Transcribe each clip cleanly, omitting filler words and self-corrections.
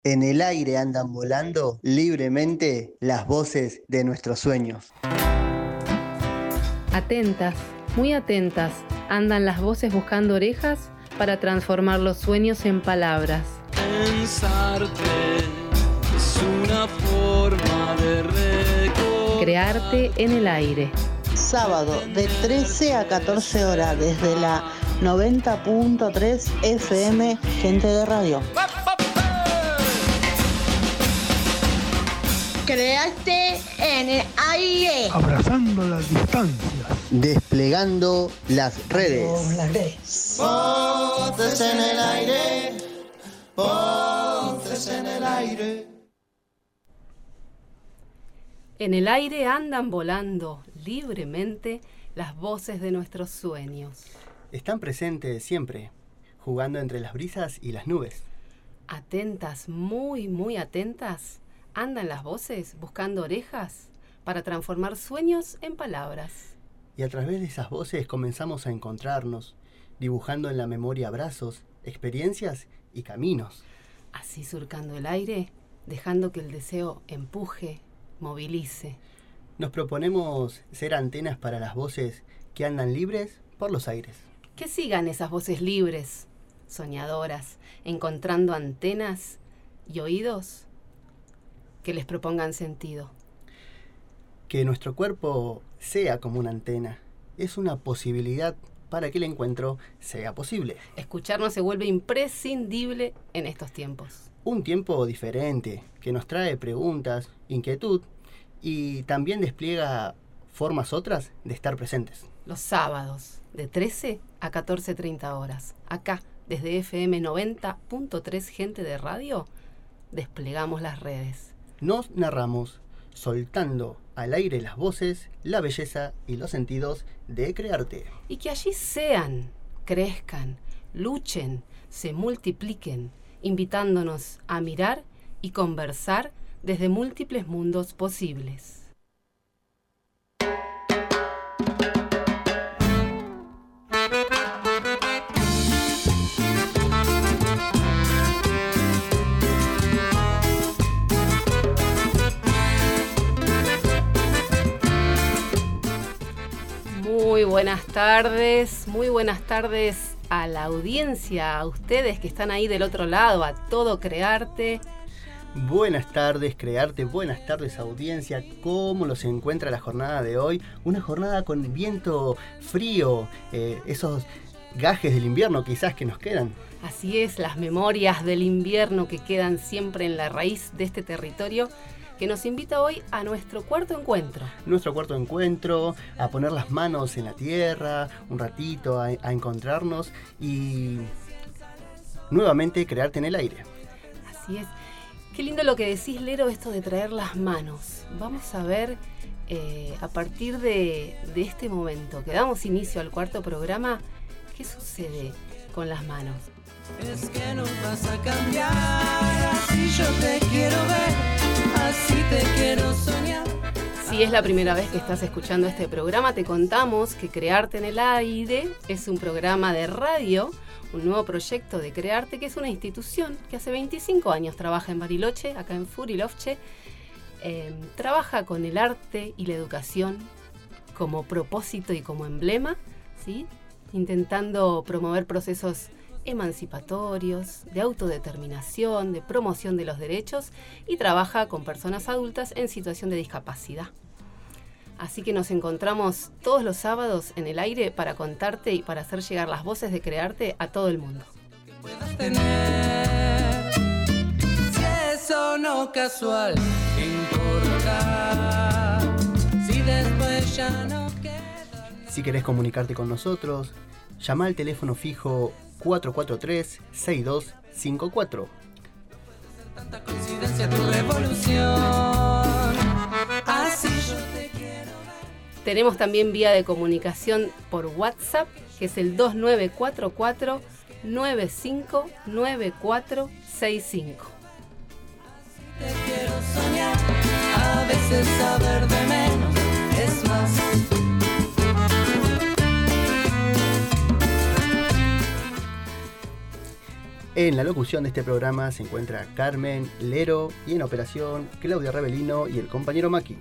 En el aire andan volando libremente las voces de nuestros sueños. Atentas, muy atentas, andan las voces buscando orejas para transformar los sueños en palabras. Pensarte es una forma de Crearte en el aire. Sábado de 13 a 14 horas desde la 90.3 FM Gente de Radio. Crearte en el aire. Abrazando las distancias. Desplegando las redes. Voces en el aire. Voces en el aire. En el aire andan volando libremente las voces de nuestros sueños. Están presentes siempre, jugando entre las brisas y las nubes. Atentas, muy, muy atentas, andan las voces buscando orejas para transformar sueños en palabras. Y a través de esas voces comenzamos a encontrarnos, dibujando en la memoria abrazos, experiencias y caminos. Así surcando el aire, dejando que el deseo empuje, movilice. Nos proponemos ser antenas para las voces que andan libres por los aires. Que sigan esas voces libres, soñadoras, encontrando antenas y oídos que les propongan sentido. Que nuestro cuerpo sea como una antena es una posibilidad para que el encuentro sea posible. Escucharnos se vuelve imprescindible en estos tiempos. Un tiempo diferente que nos trae preguntas, inquietud y también despliega formas otras de estar presentes. Los sábados de 13 a 14:30 horas, acá desde FM 90.3 Gente de Radio, desplegamos las redes. Nos narramos, soltando al aire las voces, la belleza y los sentidos de crearte. Y que allí sean, crezcan, luchen, se multipliquen, invitándonos a mirar y conversar desde múltiples mundos posibles. Muy buenas tardes a la audiencia, a ustedes que están ahí del otro lado, a todo Crearte. Buenas tardes, Crearte, buenas tardes, audiencia. ¿Cómo los encuentra la jornada de hoy? Una jornada con viento frío, esos gajes del invierno quizás que nos quedan. Así es, las memorias del invierno que quedan siempre en la raíz de este territorio, que nos invita hoy a nuestro cuarto encuentro. Nuestro cuarto encuentro, a poner las manos en la tierra, un ratito, a encontrarnos y nuevamente crearte en el aire. Así es. Qué lindo lo que decís, Lero, esto de traer las manos. Vamos a ver, a partir de este momento que damos inicio al cuarto programa, ¿qué sucede con las manos? Es que no vas a cambiar, así yo te quiero ver, así te quiero soñar. Si es la primera vez que estás escuchando este programa, te contamos que Crearte en el Aire es un programa de radio, un nuevo proyecto de Crearte, que es una institución que hace 25 años trabaja en Bariloche, acá en Furilovche. Trabaja con el arte y la educación como propósito y como emblema, ¿sí? Intentando promover procesos emancipatorios, de autodeterminación, de promoción de los derechos, y trabaja con personas adultas en situación de discapacidad. Así que nos encontramos todos los sábados en el aire para contarte y para hacer llegar las voces de Crearte a todo el mundo. Si eso no casual importa, si después ya no queda. Si querés comunicarte con nosotros, llama al teléfono fijo 443-6254. Tanta coincidencia tu revolución. Así yo te quiero ver. Tenemos también vía de comunicación por WhatsApp, que es el 2944-959465. Te quiero soñar, a veces saber de menos es más. En la locución de este programa se encuentra Carmen Lero y en operación Claudia Rebelino y el compañero Maki.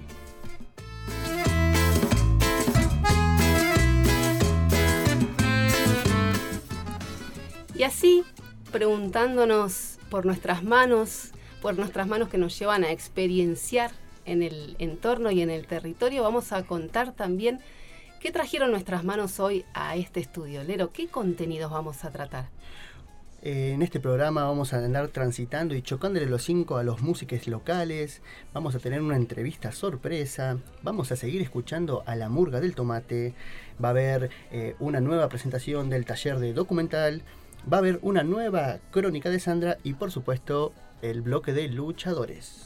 Y así, preguntándonos por nuestras manos que nos llevan a experienciar en el entorno y en el territorio, vamos a contar también qué trajeron nuestras manos hoy a este estudio. Lero, ¿qué contenidos vamos a tratar? En este programa vamos a andar transitando y chocándole los 5 a los músicos locales, vamos a tener una entrevista sorpresa, vamos a seguir escuchando a la Murga del Tomate, va a haber una nueva presentación del taller de documental, va a haber una nueva crónica de Sandra y por supuesto el bloque de luchadores.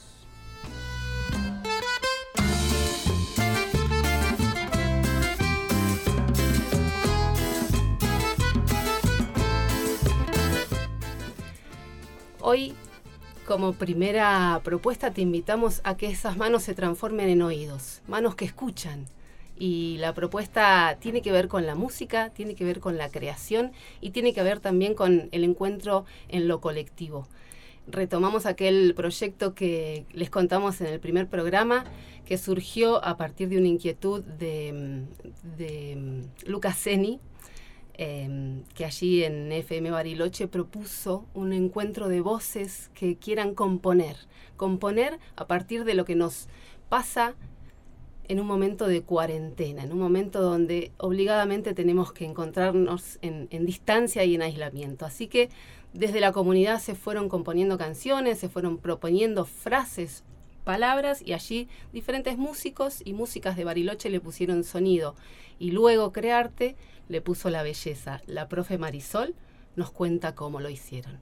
Hoy, como primera propuesta, te invitamos a que esas manos se transformen en oídos, manos que escuchan. Y la propuesta tiene que ver con la música, tiene que ver con la creación y tiene que ver también con el encuentro en lo colectivo. Retomamos aquel proyecto que les contamos en el primer programa, que surgió a partir de una inquietud de Lucas Zeni, que allí en FM Bariloche propuso un encuentro de voces que quieran componer a partir de lo que nos pasa en un momento de cuarentena, en un momento donde obligadamente tenemos que encontrarnos en distancia y en aislamiento. Así que desde la comunidad se fueron componiendo canciones, se fueron proponiendo frases, palabras, y allí diferentes músicos y músicas de Bariloche le pusieron sonido. Y luego Crearte le puso la belleza. La profe Marisol nos cuenta cómo lo hicieron.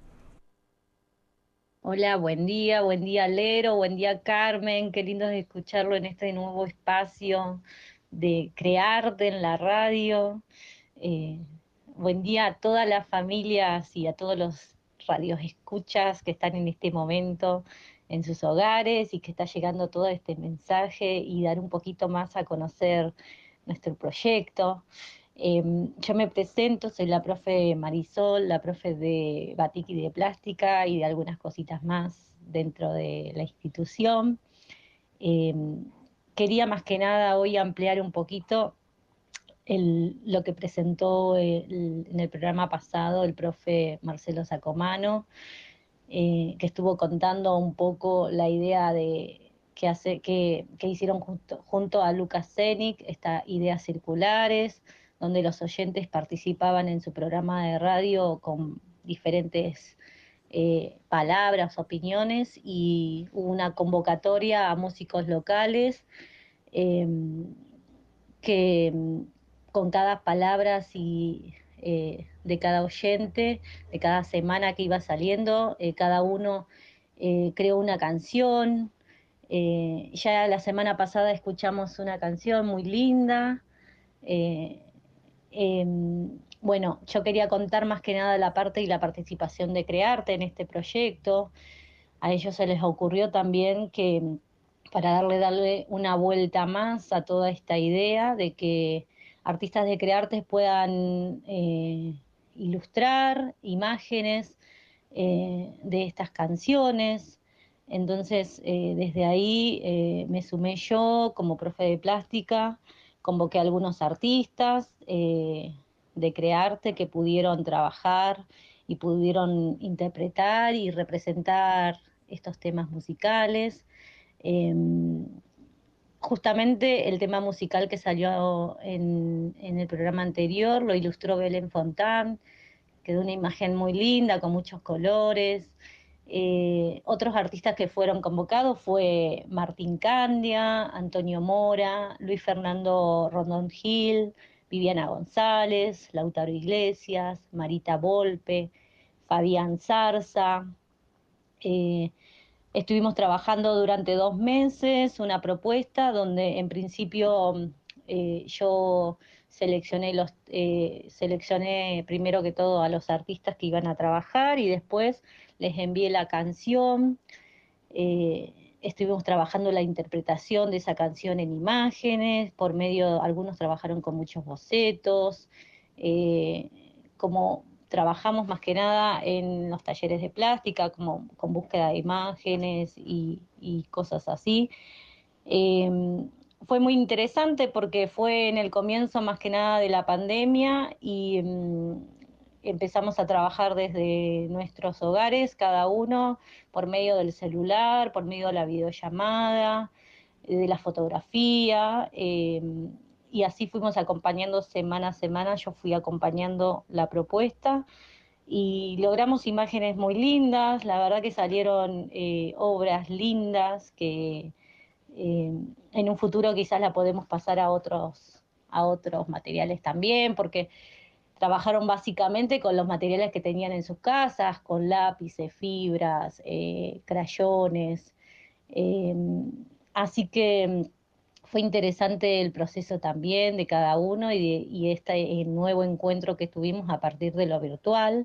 Hola, buen día Lero, buen día Carmen, qué lindo es escucharlo en este nuevo espacio de Crearte en la radio. Buen día a todas las familias y a todos los radioescuchas que están en este momento en sus hogares y que está llegando todo este mensaje y dar un poquito más a conocer nuestro proyecto. Yo me presento, soy la profe Marisol, la profe de batik y de plástica y de algunas cositas más dentro de la institución. Quería más que nada hoy ampliar un poquito lo que presentó en el programa pasado el profe Marcelo Sacomano, que estuvo contando un poco la idea de que hicieron junto a Lucas Zeni, estas ideas circulares, donde los oyentes participaban en su programa de radio con diferentes palabras, opiniones, y hubo una convocatoria a músicos locales que con cada palabra de cada oyente, de cada semana que iba saliendo, cada uno creó una canción. Ya la semana pasada escuchamos una canción muy linda. Bueno, yo quería contar más que nada la parte y la participación de Crearte en este proyecto. A ellos se les ocurrió también que para darle una vuelta más a toda esta idea de que artistas de Crearte puedan ilustrar imágenes de estas canciones. Entonces, desde ahí me sumé yo como profe de plástica, convoqué a algunos artistas de Crearte que pudieron trabajar y pudieron interpretar y representar estos temas musicales. Justamente el tema musical que salió en el programa anterior lo ilustró Belén Fontán, quedó una imagen muy linda, con muchos colores. Otros artistas que fueron convocados fue Martín Candia, Antonio Mora, Luis Fernando Rondón Gil, Viviana González, Lautaro Iglesias, Marita Volpe, Fabián Zarza. Estuvimos trabajando durante 2 meses una propuesta donde en principio yo seleccioné primero que todo a los artistas que iban a trabajar y después les envié la canción. Estuvimos trabajando la interpretación de esa canción en imágenes, algunos trabajaron con muchos bocetos, como trabajamos más que nada en los talleres de plástica, como con búsqueda de imágenes y cosas así. Fue muy interesante porque fue en el comienzo más que nada de la pandemia y empezamos a trabajar desde nuestros hogares, cada uno por medio del celular, por medio de la videollamada, de la fotografía, y así fuimos acompañando semana a semana. Yo fui acompañando la propuesta y logramos imágenes muy lindas. La verdad que salieron obras lindas que en un futuro quizás la podemos pasar a otros materiales también, porque trabajaron básicamente con los materiales que tenían en sus casas, con lápices, fibras, crayones, así que fue interesante el proceso también de cada uno y este nuevo encuentro que tuvimos a partir de lo virtual.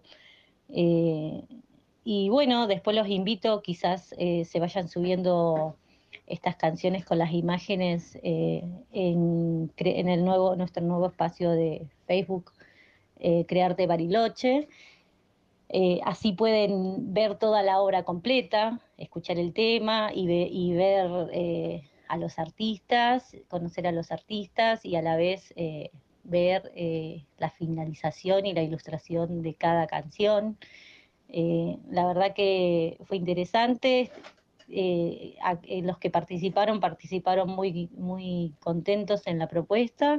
Y bueno, después los invito, quizás se vayan subiendo estas canciones con las imágenes en nuestro nuevo espacio de Facebook, Crearte Bariloche. Así pueden ver toda la obra completa, escuchar el tema y ver a los artistas, conocer a los artistas y a la vez ver la finalización y la ilustración de cada canción. La verdad que fue interesante. Los que participaron muy, muy contentos en la propuesta.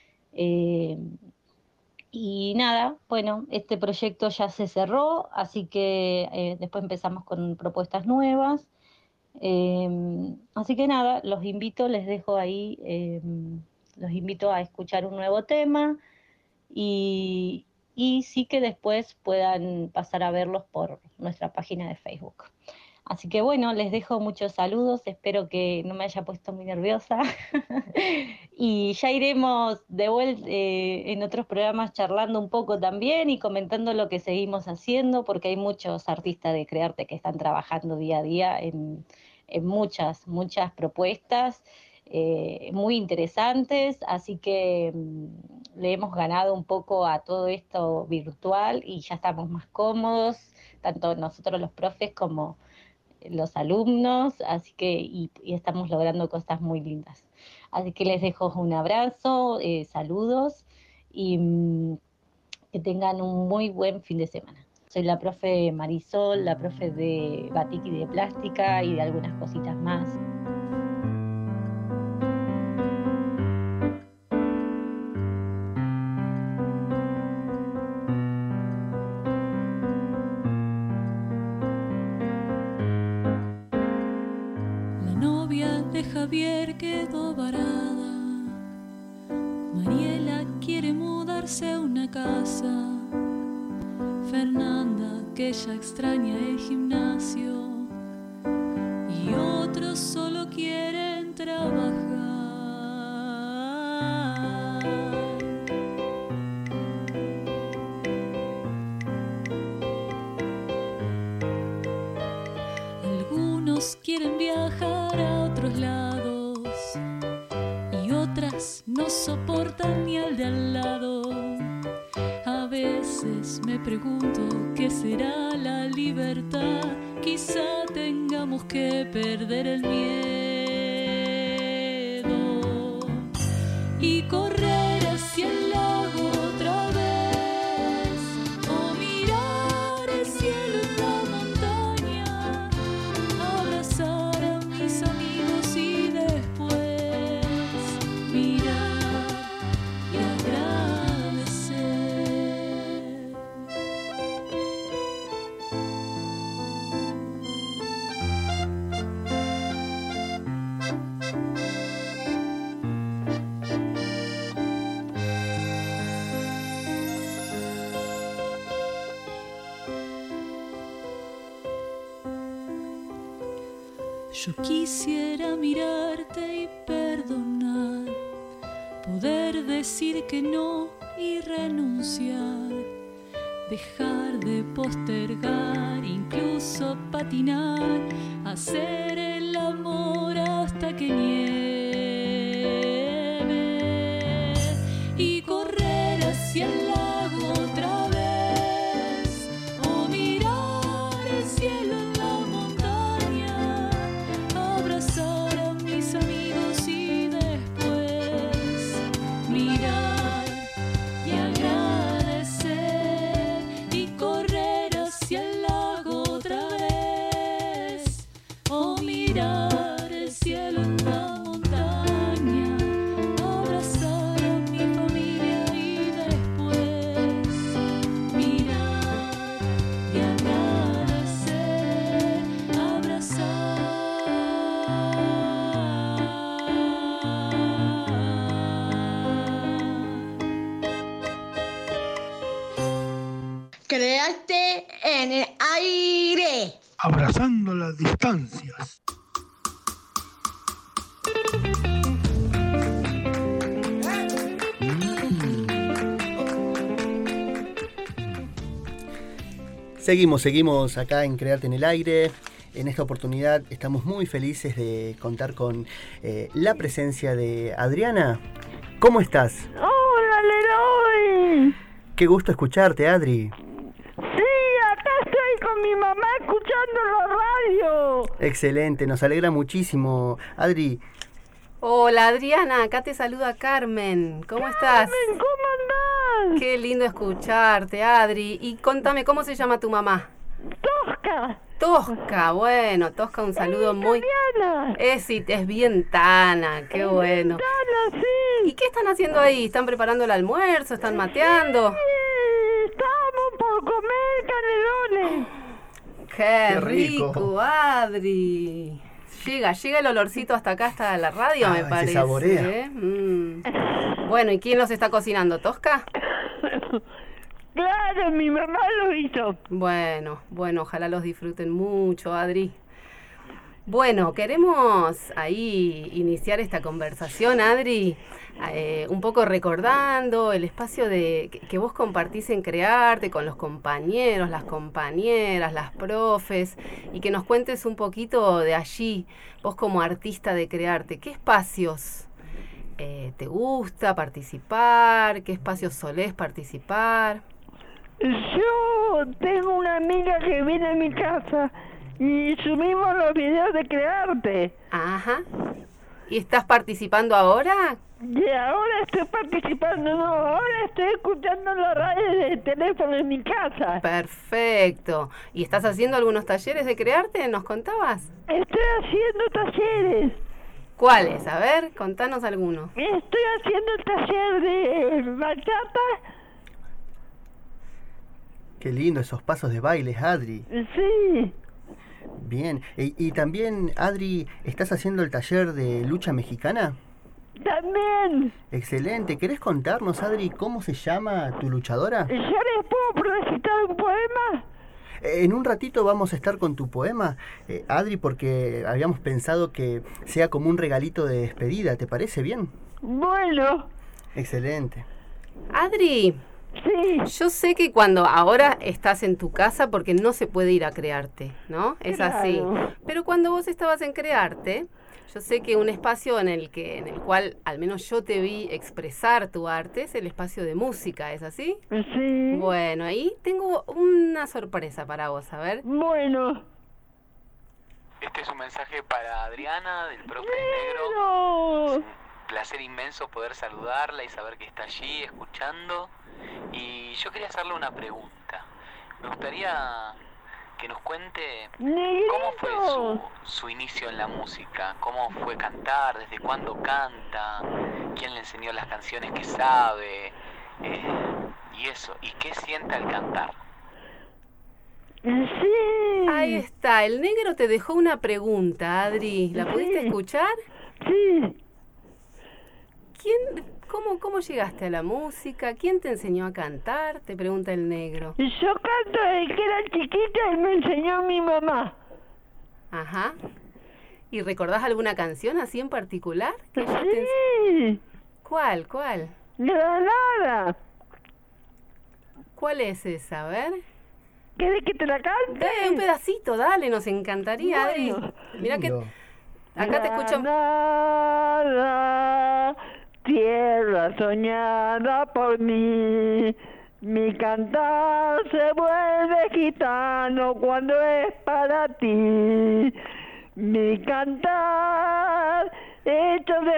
Y nada, bueno, este proyecto ya se cerró, así que después empezamos con propuestas nuevas. Así que nada, les dejo ahí, los invito a escuchar un nuevo tema y sí que después puedan pasar a verlos por nuestra página de Facebook. Así que bueno, les dejo muchos saludos, espero que no me haya puesto muy nerviosa y ya iremos de vuelta en otros programas charlando un poco también y comentando lo que seguimos haciendo, porque hay muchos artistas de Crearte que están trabajando día a día en muchas propuestas muy interesantes, así que le hemos ganado un poco a todo esto virtual y ya estamos más cómodos, tanto nosotros los profes como los alumnos, así que y estamos logrando cosas muy lindas. Así que les dejo un abrazo, saludos y que tengan un muy buen fin de semana. Soy la profe Marisol, la profe de batik y de plástica y de algunas cositas más. Javier quedó varada, Mariela quiere mudarse a una casa, Fernanda que ya extraña el gimnasio y otros solo quieren trabajar. Algunos quieren viajar a otros lados y otras no soportan ni al de al lado. A veces me pregunto qué será la libertad, quizá tengamos que perder el miedo y correr hacia el lago otra vez o mirar el cielo en la montaña, abrazar a mis amigos y después mirar y agradecer. Yo quisiera mirarte y perdonar, poder decir que no y renunciar, dejar de postergar, incluso patinar, hacer el amor hasta que nieve y correr hacia el lago otra vez Crearte en el aire. Abrazando las distancias. Seguimos acá en Crearte en el Aire. En esta oportunidad estamos muy felices de contar con la presencia de Adriana. ¿Cómo estás? ¡Hola, Leroy! Qué gusto escucharte, Adri. Sí, acá estoy con mi mamá escuchando la radio. Excelente, nos alegra muchísimo. Adri. Hola, Adriana, acá te saluda Carmen. ¿Cómo estás? Carmen, ¿cómo andás? Qué lindo escucharte, Adri. Y contame, ¿cómo se llama tu mamá? Tosca. Tosca, bueno, Tosca, un saludo muy... Es bien tana, qué bueno. Tana, sí. ¿Y qué están haciendo ahí? ¿Están preparando el almuerzo? ¿Están mateando? Sí, estamos por comer canelones. Qué rico, Adri. Llega el olorcito hasta acá, hasta la radio, me parece. Se saborea. Bueno, ¿y quién los está cocinando? ¿Tosca? Claro, mi mamá lo hizo. Bueno, ojalá los disfruten mucho, Adri. Bueno, queremos ahí iniciar esta conversación, Adri, un poco recordando el espacio que vos compartís en Crearte con los compañeros, las compañeras, las profes, y que nos cuentes un poquito de allí, vos como artista de Crearte. ¿Qué espacios te gusta participar? ¿Qué espacios solés participar? Yo tengo una amiga que viene a mi casa y subimos los videos de Crearte. Ajá. ¿Y estás participando ahora? Y ahora estoy participando, no, ahora estoy escuchando la radio de teléfono en mi casa. Perfecto. ¿Y estás haciendo algunos talleres de Crearte? ¿Nos contabas? Estoy haciendo talleres. ¿Cuáles? A ver, contanos alguno. Estoy haciendo el taller de bachata. Qué lindo esos pasos de bailes, Adri. Sí. Bien. Y también, Adri, ¿estás haciendo el taller de lucha mexicana? También. Excelente. ¿Querés contarnos, Adri, cómo se llama tu luchadora? ¿Ya les puedo recitar un poema? En un ratito vamos a estar con tu poema, Adri, porque habíamos pensado que sea como un regalito de despedida. ¿Te parece bien? Bueno. Excelente. Adri. Sí. Yo sé que cuando ahora estás en tu casa, porque no se puede ir a Crearte, ¿no? Es así. Pero cuando vos estabas en Crearte, yo sé que un espacio en el cual al menos yo te vi expresar tu arte es el espacio de música, ¿es así? Sí. Bueno, ahí tengo una sorpresa para vos, a ver. Bueno. Este es un mensaje para Adriana, del profe Negro. Es un placer inmenso poder saludarla y saber que está allí escuchando. Y yo quería hacerle una pregunta. Me gustaría que nos cuente cómo fue su inicio en la música, cómo fue cantar, desde cuándo canta, quién le enseñó las canciones que sabe, y eso, y qué siente al cantar. Sí. Ahí está, el Negro te dejó una pregunta, Adri. ¿La pudiste escuchar? Sí. ¿Cómo llegaste a la música? ¿Quién te enseñó a cantar? Te pregunta el Negro. Yo canto desde que era chiquita y me enseñó mi mamá. Ajá. ¿Y recordás alguna canción así en particular? Sí. ¿Cuál? Granada. ¿Cuál es esa? A ver. ¿Querés que te la cante? Un pedacito, dale, nos encantaría, Adri. Mira que acá te escucho. Granada, tierra soñada por mí, mi cantar se vuelve gitano cuando es para ti. Mi cantar hecho de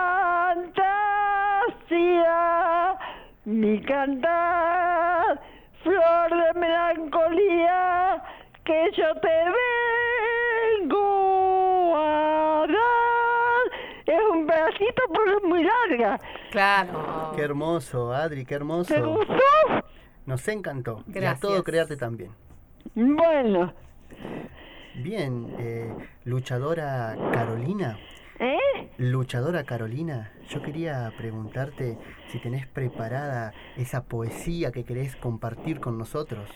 fantasía, mi cantar flor de melancolía que yo te vengo a dar. Es un pedacito, pero es muy larga. Claro. Qué hermoso, Adri, qué hermoso. ¿Te gustó? Nos encantó. Gracias. Y a todo Crearte también. Bueno. Bien, luchadora Carolina, Luchadora Carolina, yo quería preguntarte si tenés preparada esa poesía que querés compartir con nosotros.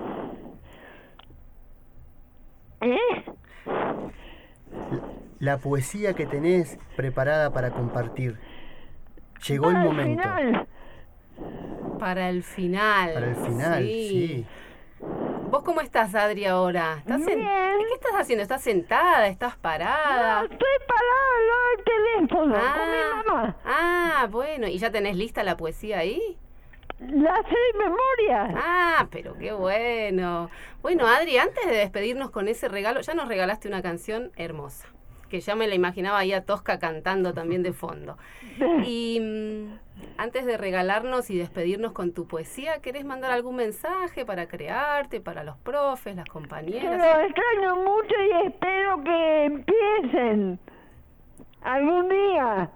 La poesía que tenés preparada para compartir. Llegó el momento. Para el final. Para el final, sí. ¿Vos cómo estás, Adri, ahora? ¿Estás Bien. ¿Qué estás haciendo? ¿Estás sentada? ¿Estás parada? No, estoy parada al lado del teléfono con mi mamá. Ah, bueno. ¿Y ya tenés lista la poesía ahí? La sé de memoria. Ah, pero qué bueno. Bueno, Adri, antes de despedirnos con ese regalo, ya nos regalaste una canción hermosa, que ya me la imaginaba ahí a Tosca cantando también de fondo. Y antes de regalarnos y despedirnos con tu poesía, ¿querés mandar algún mensaje para crearte, para los profes, las compañeras? Los extraño mucho y espero que empiecen algún día.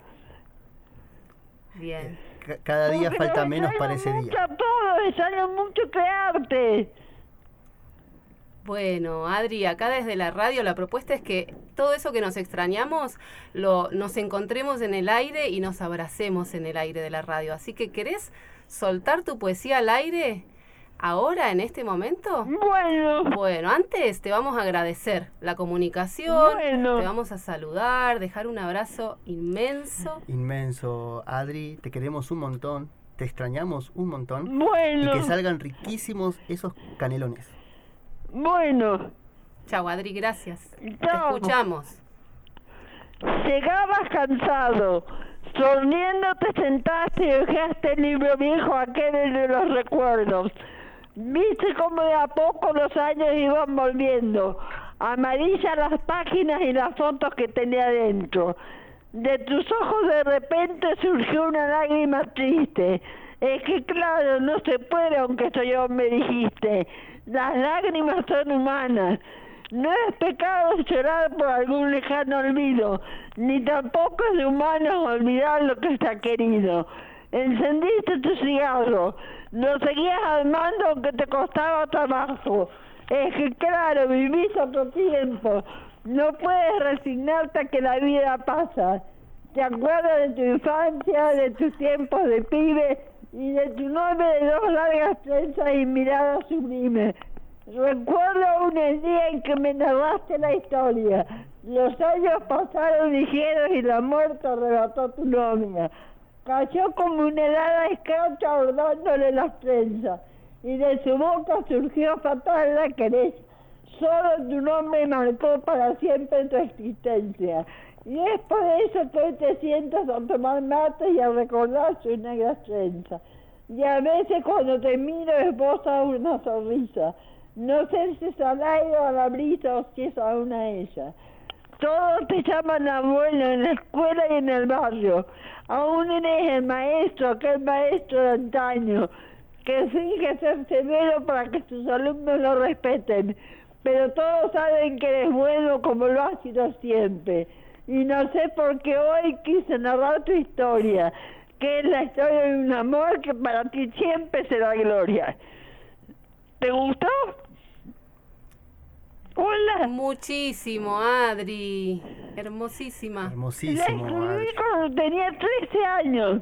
Bien. Cada día Porque falta los menos para extraño ese mucho día. a todos, extraño mucho crearte. Bueno, Adri, acá desde la radio la propuesta es que todo eso que nos extrañamos nos encontremos en el aire y nos abracemos en el aire de la radio. Así que, ¿querés soltar tu poesía al aire ahora, en este momento? Bueno, antes te vamos a agradecer la comunicación, te vamos a saludar, dejar un abrazo inmenso. Inmenso, Adri, te queremos un montón, te extrañamos un montón. Bueno. Y que salgan riquísimos esos canelones. Bueno. Chau, Adri, gracias. Chau. Te escuchamos. Llegabas cansado, sonriendo te sentaste y dejaste el libro viejo aquel de los recuerdos. Viste cómo de a poco los años iban volviendo, amarillas las páginas y las fotos que tenía dentro. De tus ojos de repente surgió una lágrima triste. Es que claro, no se puede aunque soy yo, me dijiste. Las lágrimas son humanas. No es pecado llorar por algún lejano olvido, ni tampoco es de humanos olvidar lo que está querido. Encendiste tu cigarro, lo seguías armando aunque te costaba trabajo. Es que claro, vivís otro tiempo, no puedes resignarte a que la vida pasa. Te acuerdas de tu infancia, de tus tiempos de pibe y de tu nombre de dos largas trenzas y miradas sublimes. Recuerdo aún el día en que me narraste la historia. Los años pasaron ligeros y la muerte arrebató tu novia. Cayó como una helada escarcha bordándole las trenzas, y de su boca surgió fatal la querella. Solo tu nombre marcó para siempre tu existencia. Y es por eso que hoy te sientas a tomar mate y a recordar sus negras trenzas. Y a veces cuando te miro esboza una sonrisa. No sé si es al aire o a la brisa o si es aún a ella. Todos te llaman abuelo en la escuela y en el barrio. Aún eres el maestro, aquel maestro de antaño, que finge ser severo para que sus alumnos lo respeten. Pero todos saben que eres bueno como lo has sido siempre. Y no sé por qué hoy quise narrar tu historia, que es la historia de un amor que para ti siempre será gloria. ¿Te gustó? Hola. Muchísimo, Adri. Hermosísima. Hermosísimo, La escribí Adri. cuando tenía 13 años.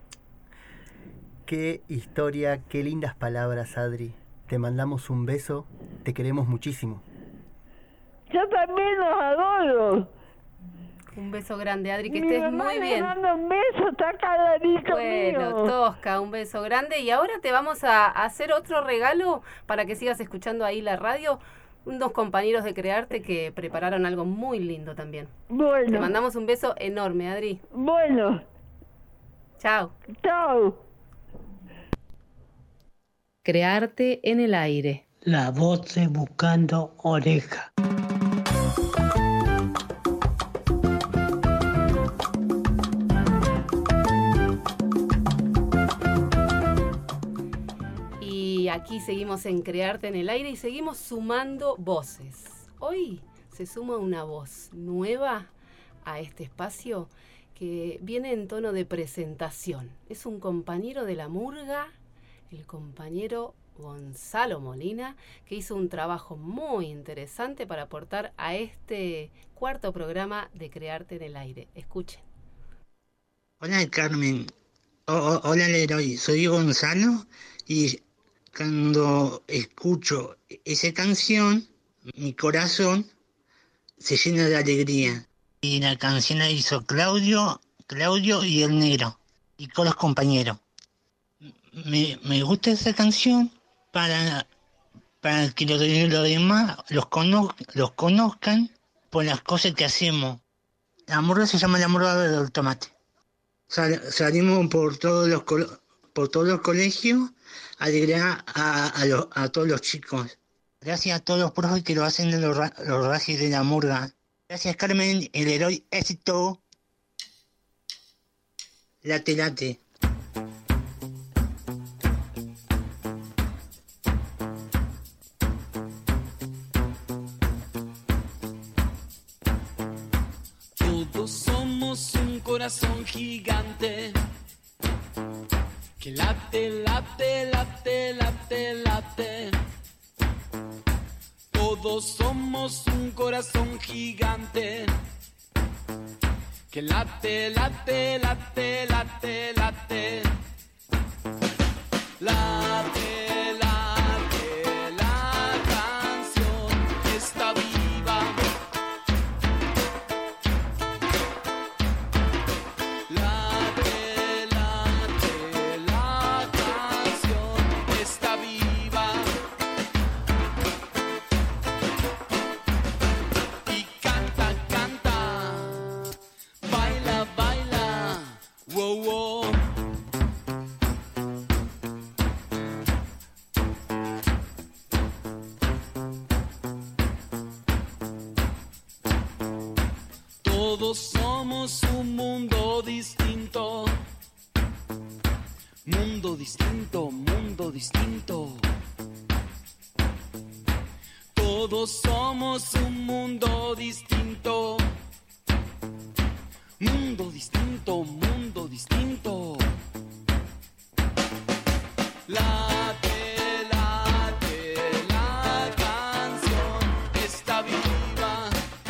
Qué historia, qué lindas palabras, Adri. Te mandamos un beso, te queremos muchísimo. Yo también los adoro. Un beso grande, Adri, que Mi estés mamá muy le bien. manda un beso, está caladito Bueno, mío. Tosca, un beso grande. Y ahora te vamos a hacer otro regalo para que sigas escuchando ahí la radio. Unos compañeros de Crearte que prepararon algo muy lindo también. Bueno. Te mandamos un beso enorme, Adri. Bueno. Chao. Chao. Crearte en el aire. La voz de Buscando Oreja. Y aquí seguimos en Crearte en el aire y seguimos sumando voces. Hoy se suma una voz nueva a este espacio que viene en tono de presentación. Es un compañero de la murga, el compañero Gonzalo Molina, que hizo un trabajo muy interesante para aportar a este cuarto programa de Crearte en el Aire. Escuchen. Hola Carmen, hola Leroy, soy Gonzalo y cuando escucho esa canción, mi corazón se llena de alegría. Y la canción la hizo Claudio y el Negro, y con los compañeros. Me gusta esa canción para que los demás los conozcan por las cosas que hacemos. La murga se llama la murga del tomate. Salimos por todos los colegios a alegrar a todos los chicos. Gracias a todos los profes que lo hacen en los rajes de la murga. Gracias Carmen, el héroe éxito. Late. Todos somos un corazón gigante que late, late, late, late, late. Todos somos un corazón gigante que late, late, late, late, late. Late, late, la canción está viva. Late, late, la canción está viva. Y canta, canta, baila, baila, wow, wow. Todos somos un mundo distinto. Mundo distinto, mundo distinto. Todos somos un mundo distinto. Mundo distinto, mundo distinto. Late, late, la canción está viva.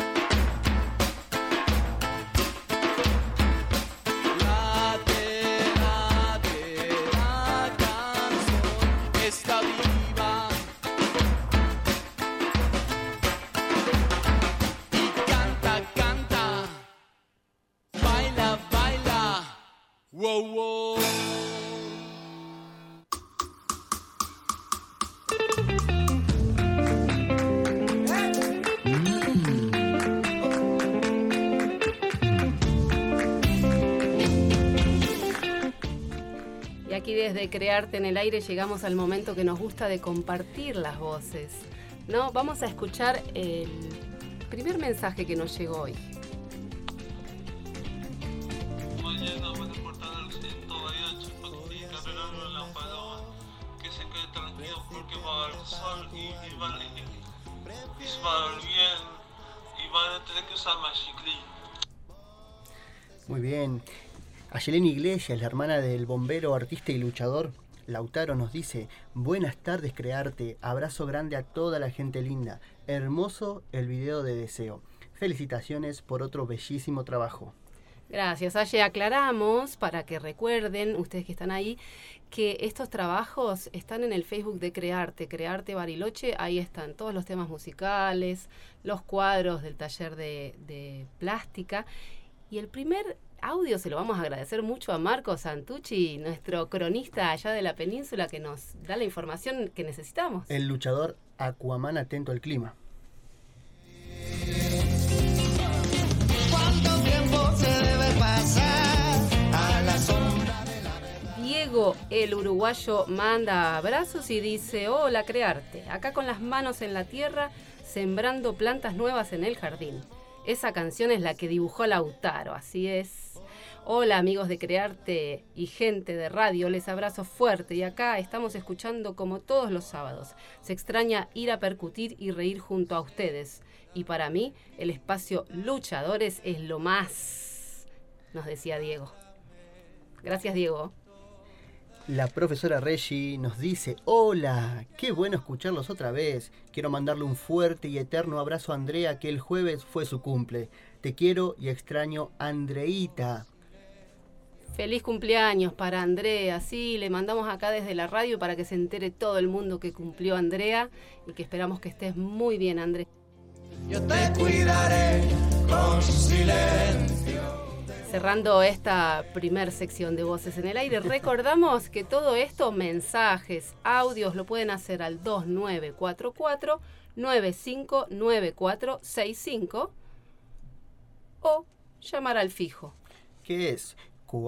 Late, late, la canción está viva. Y canta, canta, baila, baila, wow, wow. Y aquí desde Crearte en el Aire llegamos al momento que nos gusta de compartir las voces, ¿no? Vamos a escuchar el primer mensaje que nos llegó hoy. Mañana van a cortar al centro Bayacho para que cargando la paloma. Que se quede tranquilo porque va a haber sol y va a ver bien y van a tener que usar Magiclean. Muy bien. Ayelén Iglesias, la hermana del bombero, artista y luchador Lautaro, nos dice: buenas tardes, Crearte, abrazo grande a toda la gente linda, hermoso el video de Deseo, felicitaciones por otro bellísimo trabajo. Gracias, Aye. Aclaramos, para que recuerden, ustedes que están ahí, que estos trabajos están en el Facebook de Crearte Bariloche. Ahí están todos los temas musicales, los cuadros del taller de plástica. Y el primer audio se lo vamos a agradecer mucho a Marco Santucci, nuestro cronista allá de la península, que nos da la información que necesitamos. El luchador Aquaman atento al clima. ¿Cuánto tiempo se debe pasar a la sombra de la verdad? Diego, el uruguayo, manda abrazos y dice: hola, Crearte, acá con las manos en la tierra, sembrando plantas nuevas en el jardín. Esa canción es la que dibujó Lautaro, así es. Hola amigos de Crearte y gente de radio, les abrazo fuerte y acá estamos escuchando como todos los sábados. Se extraña ir a percutir y reír junto a ustedes. Y para mí, el espacio Luchadores es lo más, nos decía Diego. Gracias, Diego. La profesora Reggie nos dice: hola, qué bueno escucharlos otra vez. Quiero mandarle un fuerte y eterno abrazo a Andrea, que el jueves fue su cumple. Te quiero y extraño, Andreita. Feliz cumpleaños para Andrea. Sí, le mandamos acá desde la radio para que se entere todo el mundo que cumplió Andrea y que esperamos que estés muy bien, Andrea. Yo te cuidaré con silencio. Cerrando esta primer sección de Voces en el Aire, recordamos que todo esto, mensajes, audios, lo pueden hacer al 2944-959465 o llamar al fijo. ¿Qué es?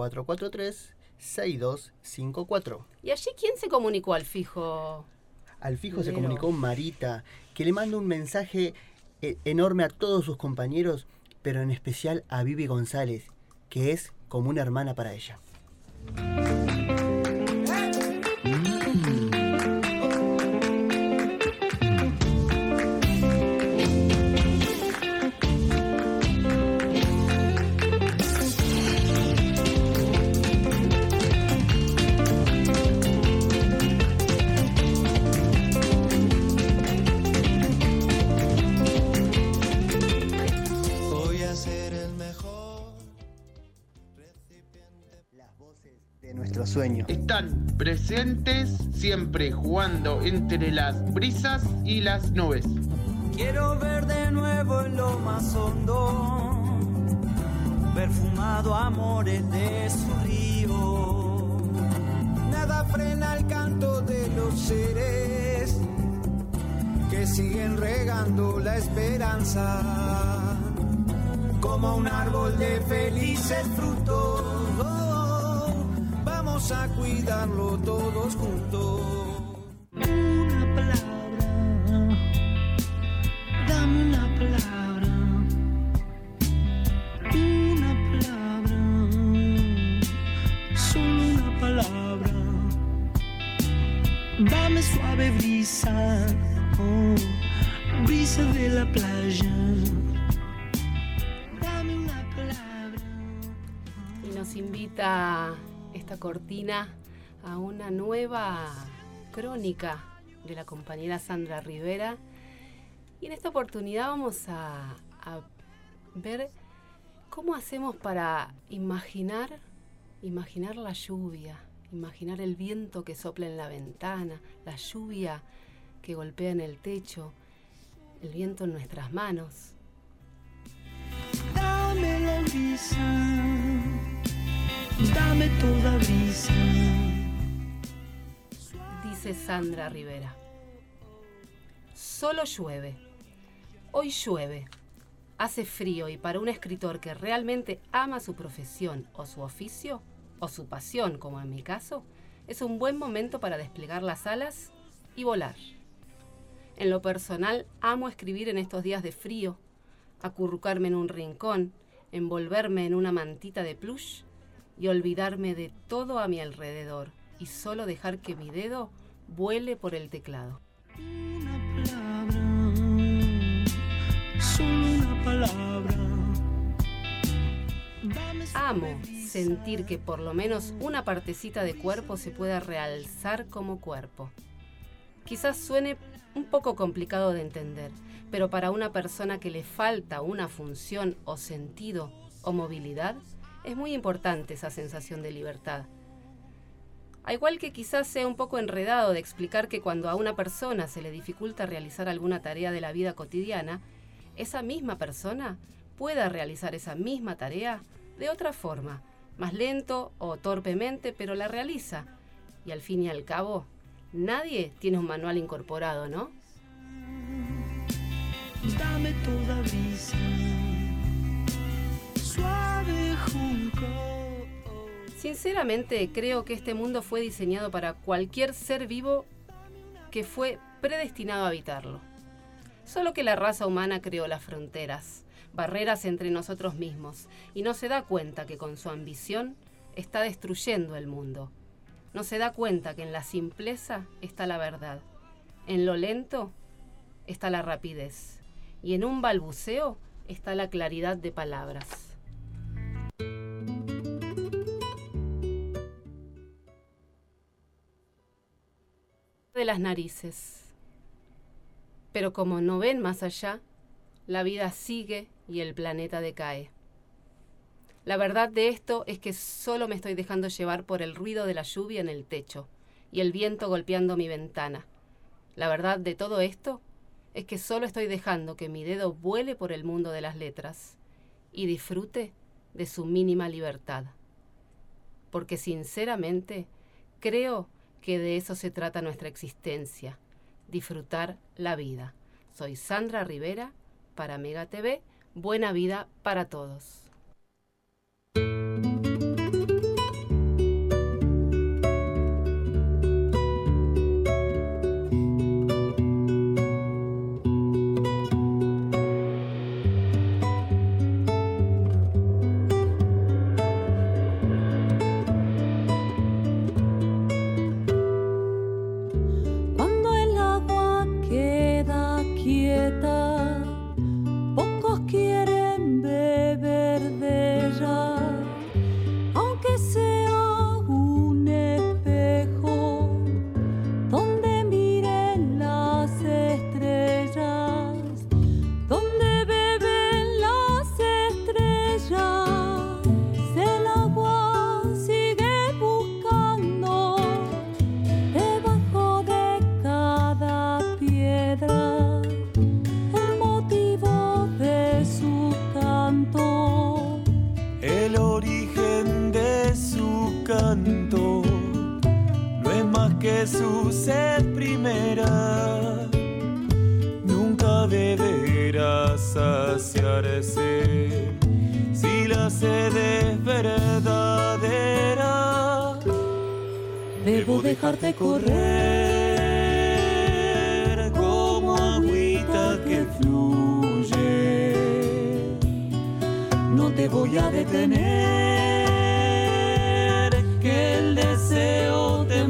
443-6254. ¿Y allí quién se comunicó al fijo? Al fijo se comunicó Marita, que le manda un mensaje enorme a todos sus compañeros, pero en especial a Vivi González, que es como una hermana para ella. Sueño. Están presentes siempre jugando entre las brisas y las nubes. Quiero ver de nuevo en lo más hondo, perfumado amores de su río. Nada frena el canto de los seres que siguen regando la esperanza, como un árbol de felices frutos. Vamos a cuidarlo todos juntos. Una palabra, dame una palabra, solo una palabra. Dame suave brisa, oh, brisa de la playa. Dame una palabra. Y nos invita esta cortina a una nueva crónica de la compañera Sandra Rivera, y en esta oportunidad vamos a ver cómo hacemos para imaginar la lluvia, imaginar el viento que sopla en la ventana, la lluvia que golpea en el techo, el viento en nuestras manos. Dame la brisa, dame toda brisa. Dice Sandra Rivera: solo llueve. Hoy llueve. Hace frío, y para un escritor que realmente ama su profesión o su oficio, o su pasión, como en mi caso, es un buen momento para desplegar las alas y volar. En lo personal, amo escribir en estos días de frío, acurrucarme en un rincón, envolverme en una mantita de plush y olvidarme de todo a mi alrededor y solo dejar que mi dedo vuele por el teclado. Una palabra, solo una palabra. Amo sentir que por lo menos una partecita de cuerpo se pueda realzar como cuerpo. Quizás suene un poco complicado de entender, pero para una persona que le falta una función o sentido o movilidad, es muy importante esa sensación de libertad. A igual que quizás sea un poco enredado de explicar que cuando a una persona se le dificulta realizar alguna tarea de la vida cotidiana, esa misma persona pueda realizar esa misma tarea de otra forma, más lento o torpemente, pero la realiza. Y al fin y al cabo, nadie tiene un manual incorporado, ¿no? Dame toda brisa, suave junco. Sinceramente, creo que este mundo fue diseñado para cualquier ser vivo que fue predestinado a habitarlo. Solo que la raza humana creó las fronteras, barreras entre nosotros mismos, y no se da cuenta que con su ambición está destruyendo el mundo. No se da cuenta que en la simpleza está la verdad, en lo lento está la rapidez, y en un balbuceo está la claridad de palabras. de las narices. Pero como no ven más allá, la vida sigue y el planeta decae. La verdad de esto es que solo me estoy dejando llevar por el ruido de la lluvia en el techo y el viento golpeando mi ventana. La verdad de todo esto es que solo estoy dejando que mi dedo vuele por el mundo de las letras y disfrute de su mínima libertad. Porque sinceramente creo que de eso se trata nuestra existencia, disfrutar la vida. Soy Sandra Rivera para Mega TV. Buena vida para todos. Pocos quieren beber de ella, aunque sea un espejo donde miren las estrellas, donde beben las estrellas. El agua sigue buscando debajo de cada piedra el origen de su canto no es más que su sed primera, nunca deberá saciarse si la sed es verdadera. Debo dejarte correr como agüita que fluye. No te voy a detener, que el deseo te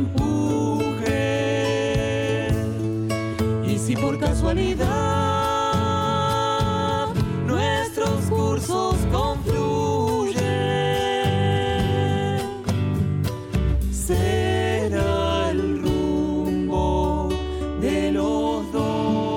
empuje. Y si por casualidad nuestros cursos confluyen, será el rumbo de los dos.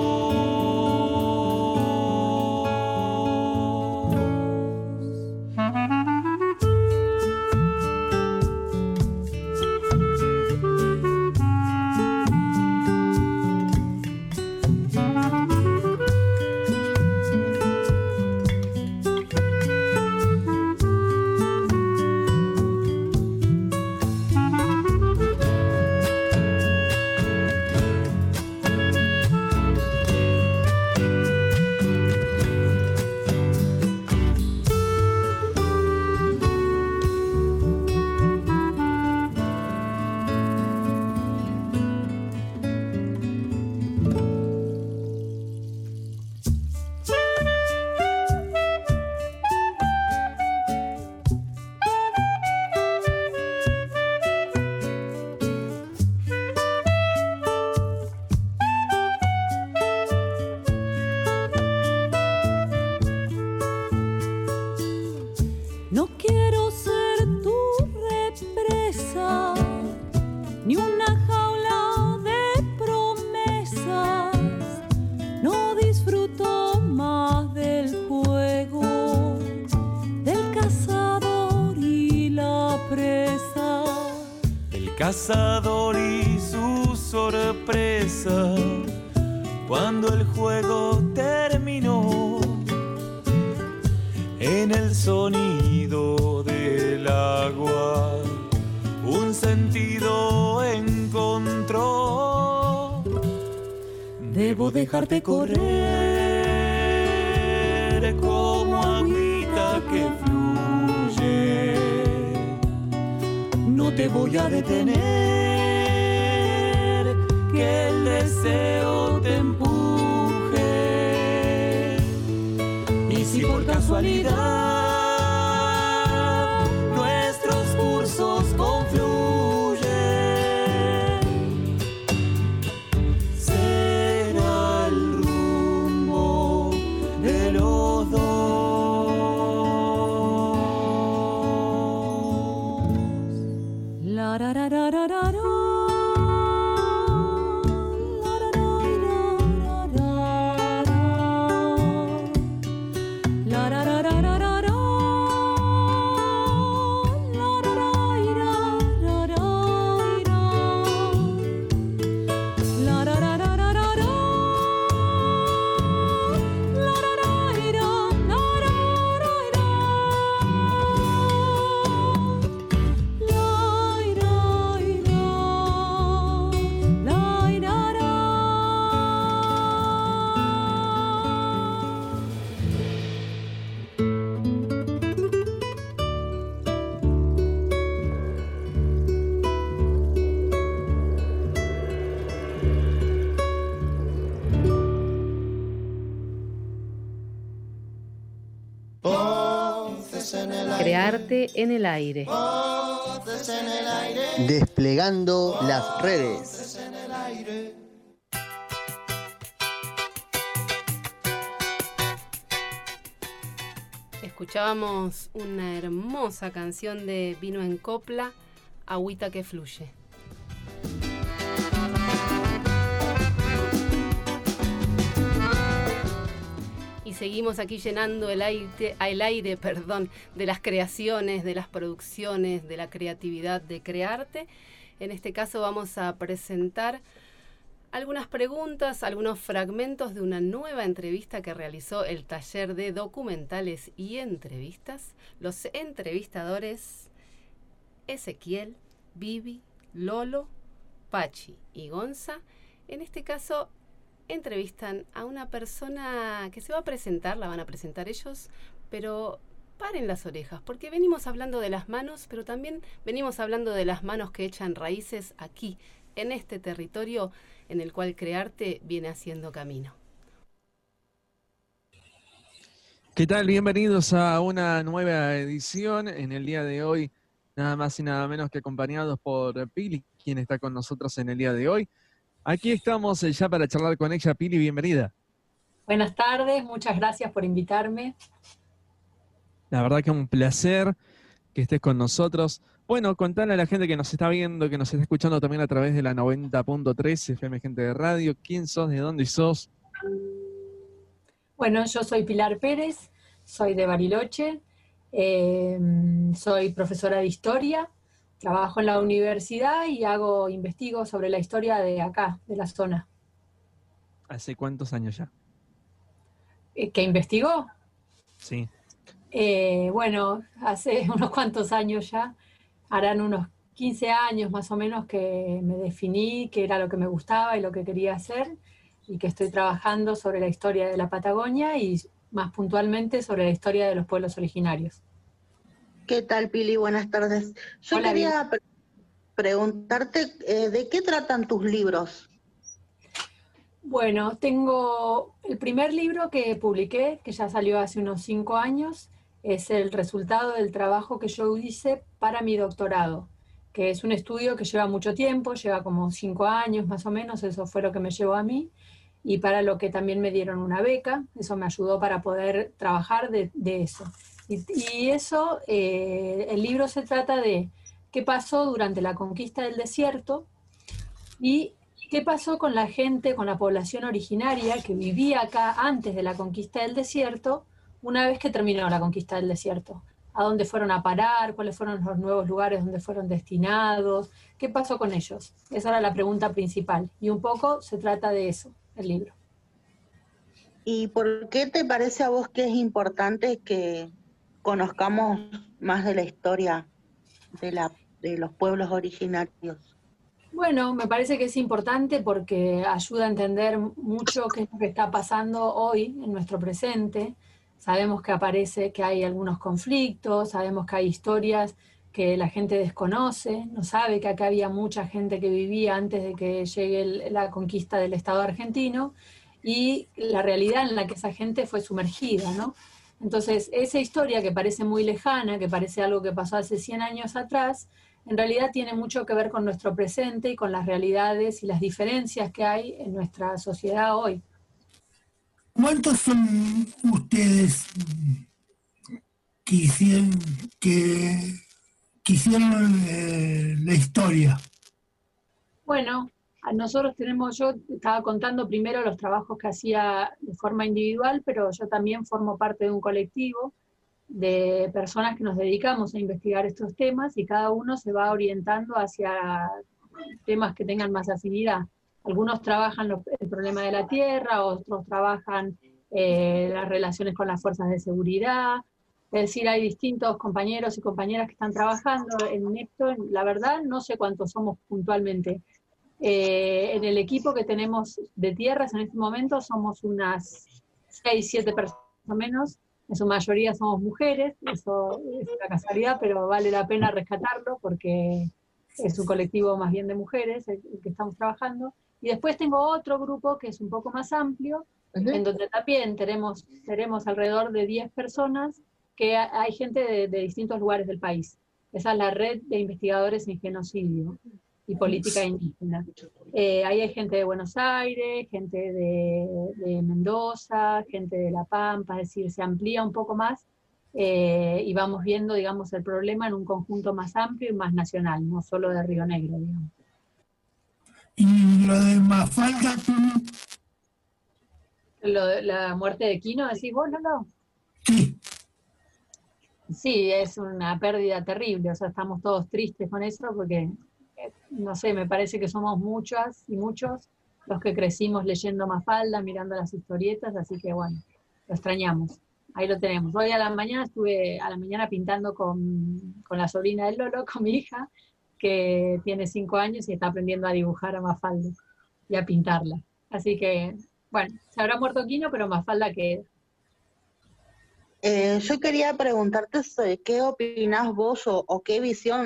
No quiero ser tu represa, ni una jaula de promesas. No disfruto más del juego del cazador y la presa. El cazador y su sorpresa, cuando el juego terminó, en el sonido del agua un sentido encontró. Debo dejarte correr como agüita que fluye. No te voy a detener, que el deseo te empuje. Y si por casualidad nuestros cursos confluyen, será el rumbo de los dos. La ra ra ra ra ra ra. Crearte en el aire. Desplegando las redes. Escuchábamos una hermosa canción de Vino en Copla, Agüita que Fluye. Y seguimos aquí llenando el aire, de las creaciones, de las producciones, de la creatividad de Crearte. En este caso vamos a presentar algunas preguntas, algunos fragmentos de una nueva entrevista que realizó el taller de documentales y entrevistas. Los entrevistadores Ezequiel, Vivi, Lolo, Pachi y Gonza. En este caso entrevistan a una persona que se va a presentar, la van a presentar ellos, pero paren las orejas, porque venimos hablando de las manos, pero también venimos hablando de las manos que echan raíces aquí, en este territorio en el cual Crearte viene haciendo camino. ¿Qué tal? Bienvenidos a una nueva edición. En el día de hoy, nada más y nada menos que acompañados por Pili, quien está con nosotros en el día de hoy. Aquí estamos ya para charlar con ella. Pili, bienvenida. Buenas tardes, muchas gracias por invitarme. La verdad que es un placer que estés con nosotros. Bueno, contale a la gente que nos está viendo, que nos está escuchando también a través de la 90.3 FM Gente de Radio. ¿Quién sos? ¿De dónde sos? Bueno, yo soy Pilar Pérez, soy de Bariloche, soy profesora de historia, trabajo en la universidad y investigo sobre la historia de acá, de la zona. ¿Hace cuántos años ya? ¿Que investigó? Sí. Bueno, hace unos cuantos años ya, harán unos 15 años más o menos que me definí qué era lo que me gustaba y lo que quería hacer, y que estoy trabajando sobre la historia de la Patagonia y más puntualmente sobre la historia de los pueblos originarios. ¿Qué tal, Pili? Buenas tardes. Yo Hola, quería preguntarte, ¿de qué tratan tus libros? Bueno, tengo el primer libro que publiqué, que ya salió hace unos 5 años, es el resultado del trabajo que yo hice para mi doctorado, que es un estudio que lleva mucho tiempo, lleva como 5 años más o menos, eso fue lo que me llevó a mí, y para lo que también me dieron una beca, eso me ayudó para poder trabajar de eso. Y eso, el libro se trata de qué pasó durante la conquista del desierto y qué pasó con la gente, con la población originaria que vivía acá antes de la conquista del desierto, una vez que terminó la conquista del desierto. ¿A dónde fueron a parar? ¿Cuáles fueron los nuevos lugares donde fueron destinados? ¿Qué pasó con ellos? Esa era la pregunta principal. Y un poco se trata de eso, el libro. ¿Y por qué te parece a vos que es importante que conozcamos más de la historia de los pueblos originarios? Bueno, me parece que es importante porque ayuda a entender mucho qué es lo que está pasando hoy en nuestro presente. Sabemos que hay algunos conflictos, sabemos que hay historias que la gente desconoce, no sabe que acá había mucha gente que vivía antes de que llegue la conquista del Estado argentino y la realidad en la que esa gente fue sumergida, ¿no? Entonces, esa historia que parece muy lejana, que parece algo que pasó hace 100 años atrás, en realidad tiene mucho que ver con nuestro presente y con las realidades y las diferencias que hay en nuestra sociedad hoy. ¿Cuántos son ustedes que hicieron la historia? Bueno, nosotros yo estaba contando primero los trabajos que hacía de forma individual, pero yo también formo parte de un colectivo de personas que nos dedicamos a investigar estos temas y cada uno se va orientando hacia temas que tengan más afinidad. Algunos trabajan el problema de la tierra, otros trabajan las relaciones con las fuerzas de seguridad. Es decir, hay distintos compañeros y compañeras que están trabajando en esto. La verdad, no sé cuántos somos puntualmente. En el equipo que tenemos de tierras en este momento somos unas 6, 7 personas o menos. En su mayoría somos mujeres, eso es una casualidad, pero vale la pena rescatarlo porque es un colectivo más bien de mujeres el que estamos trabajando. Y después tengo otro grupo que es un poco más amplio, en donde también tenemos alrededor de 10 personas que hay gente de distintos lugares del país. Esa es la red de investigadores en genocidio y política indígena. Ahí hay gente de Buenos Aires, gente de Mendoza, gente de La Pampa, es decir, se amplía un poco más y vamos viendo, digamos, el problema en un conjunto más amplio y más nacional, no solo de Río Negro, digamos. Y lo de Mafalda, La muerte de Quino, decís vos, no. Sí, es una pérdida terrible, o sea, estamos todos tristes con eso porque, no sé, me parece que somos muchas y muchos los que crecimos leyendo Mafalda, mirando las historietas, así que bueno, lo extrañamos. Ahí lo tenemos. Hoy a la mañana estuve pintando con la sobrina del Lolo, con mi hija, que tiene 5 años y está aprendiendo a dibujar a Mafalda y a pintarla. Así que, bueno, se habrá muerto Quino, pero Mafalda queda. Yo quería preguntarte sobre qué opinás vos o qué visión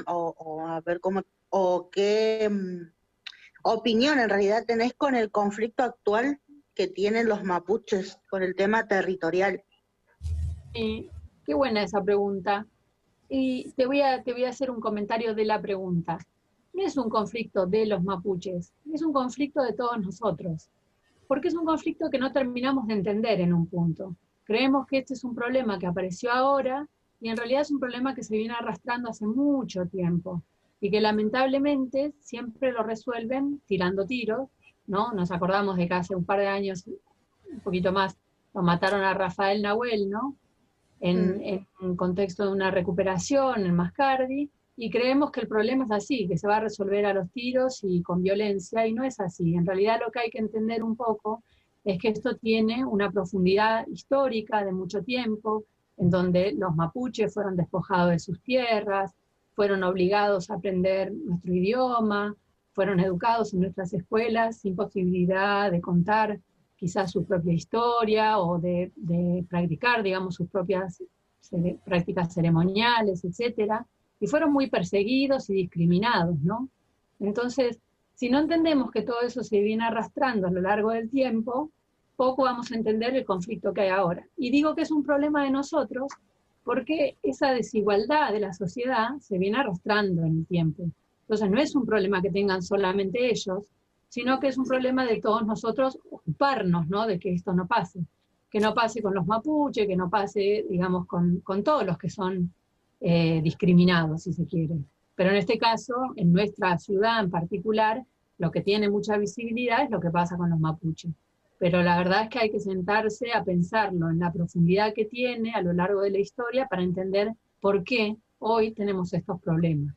o qué opinión en realidad tenés con el conflicto actual que tienen los mapuches con el tema territorial. Sí, qué buena esa pregunta. Y te voy a hacer un comentario de la pregunta. No es un conflicto de los mapuches, es un conflicto de todos nosotros, porque es un conflicto que no terminamos de entender en un punto. Creemos que este es un problema que apareció ahora y en realidad es un problema que se viene arrastrando hace mucho tiempo y que lamentablemente siempre lo resuelven tirando tiros, ¿no? Nos acordamos de que hace un par de años, un poquito más, lo mataron a Rafael Nahuel, ¿no? En contexto de una recuperación en Mascardi, y creemos que el problema es así, que se va a resolver a los tiros y con violencia, y no es así. En realidad lo que hay que entender un poco es que esto tiene una profundidad histórica de mucho tiempo, en donde los mapuches fueron despojados de sus tierras, fueron obligados a aprender nuestro idioma, fueron educados en nuestras escuelas sin posibilidad de contar quizás su propia historia o de practicar, digamos, sus propias prácticas ceremoniales, etcétera, y fueron muy perseguidos y discriminados, ¿no? Entonces, si no entendemos que todo eso se viene arrastrando a lo largo del tiempo, poco vamos a entender el conflicto que hay ahora. Y digo que es un problema de nosotros porque esa desigualdad de la sociedad se viene arrastrando en el tiempo. Entonces no es un problema que tengan solamente ellos, sino que es un problema de todos nosotros ocuparnos, ¿no?, de que esto no pase. Que no pase con los mapuches, que no pase, digamos, con todos los que son discriminados, si se quiere. Pero en este caso, en nuestra ciudad en particular, lo que tiene mucha visibilidad es lo que pasa con los mapuches. Pero la verdad es que hay que sentarse a pensarlo en la profundidad que tiene a lo largo de la historia para entender por qué hoy tenemos estos problemas.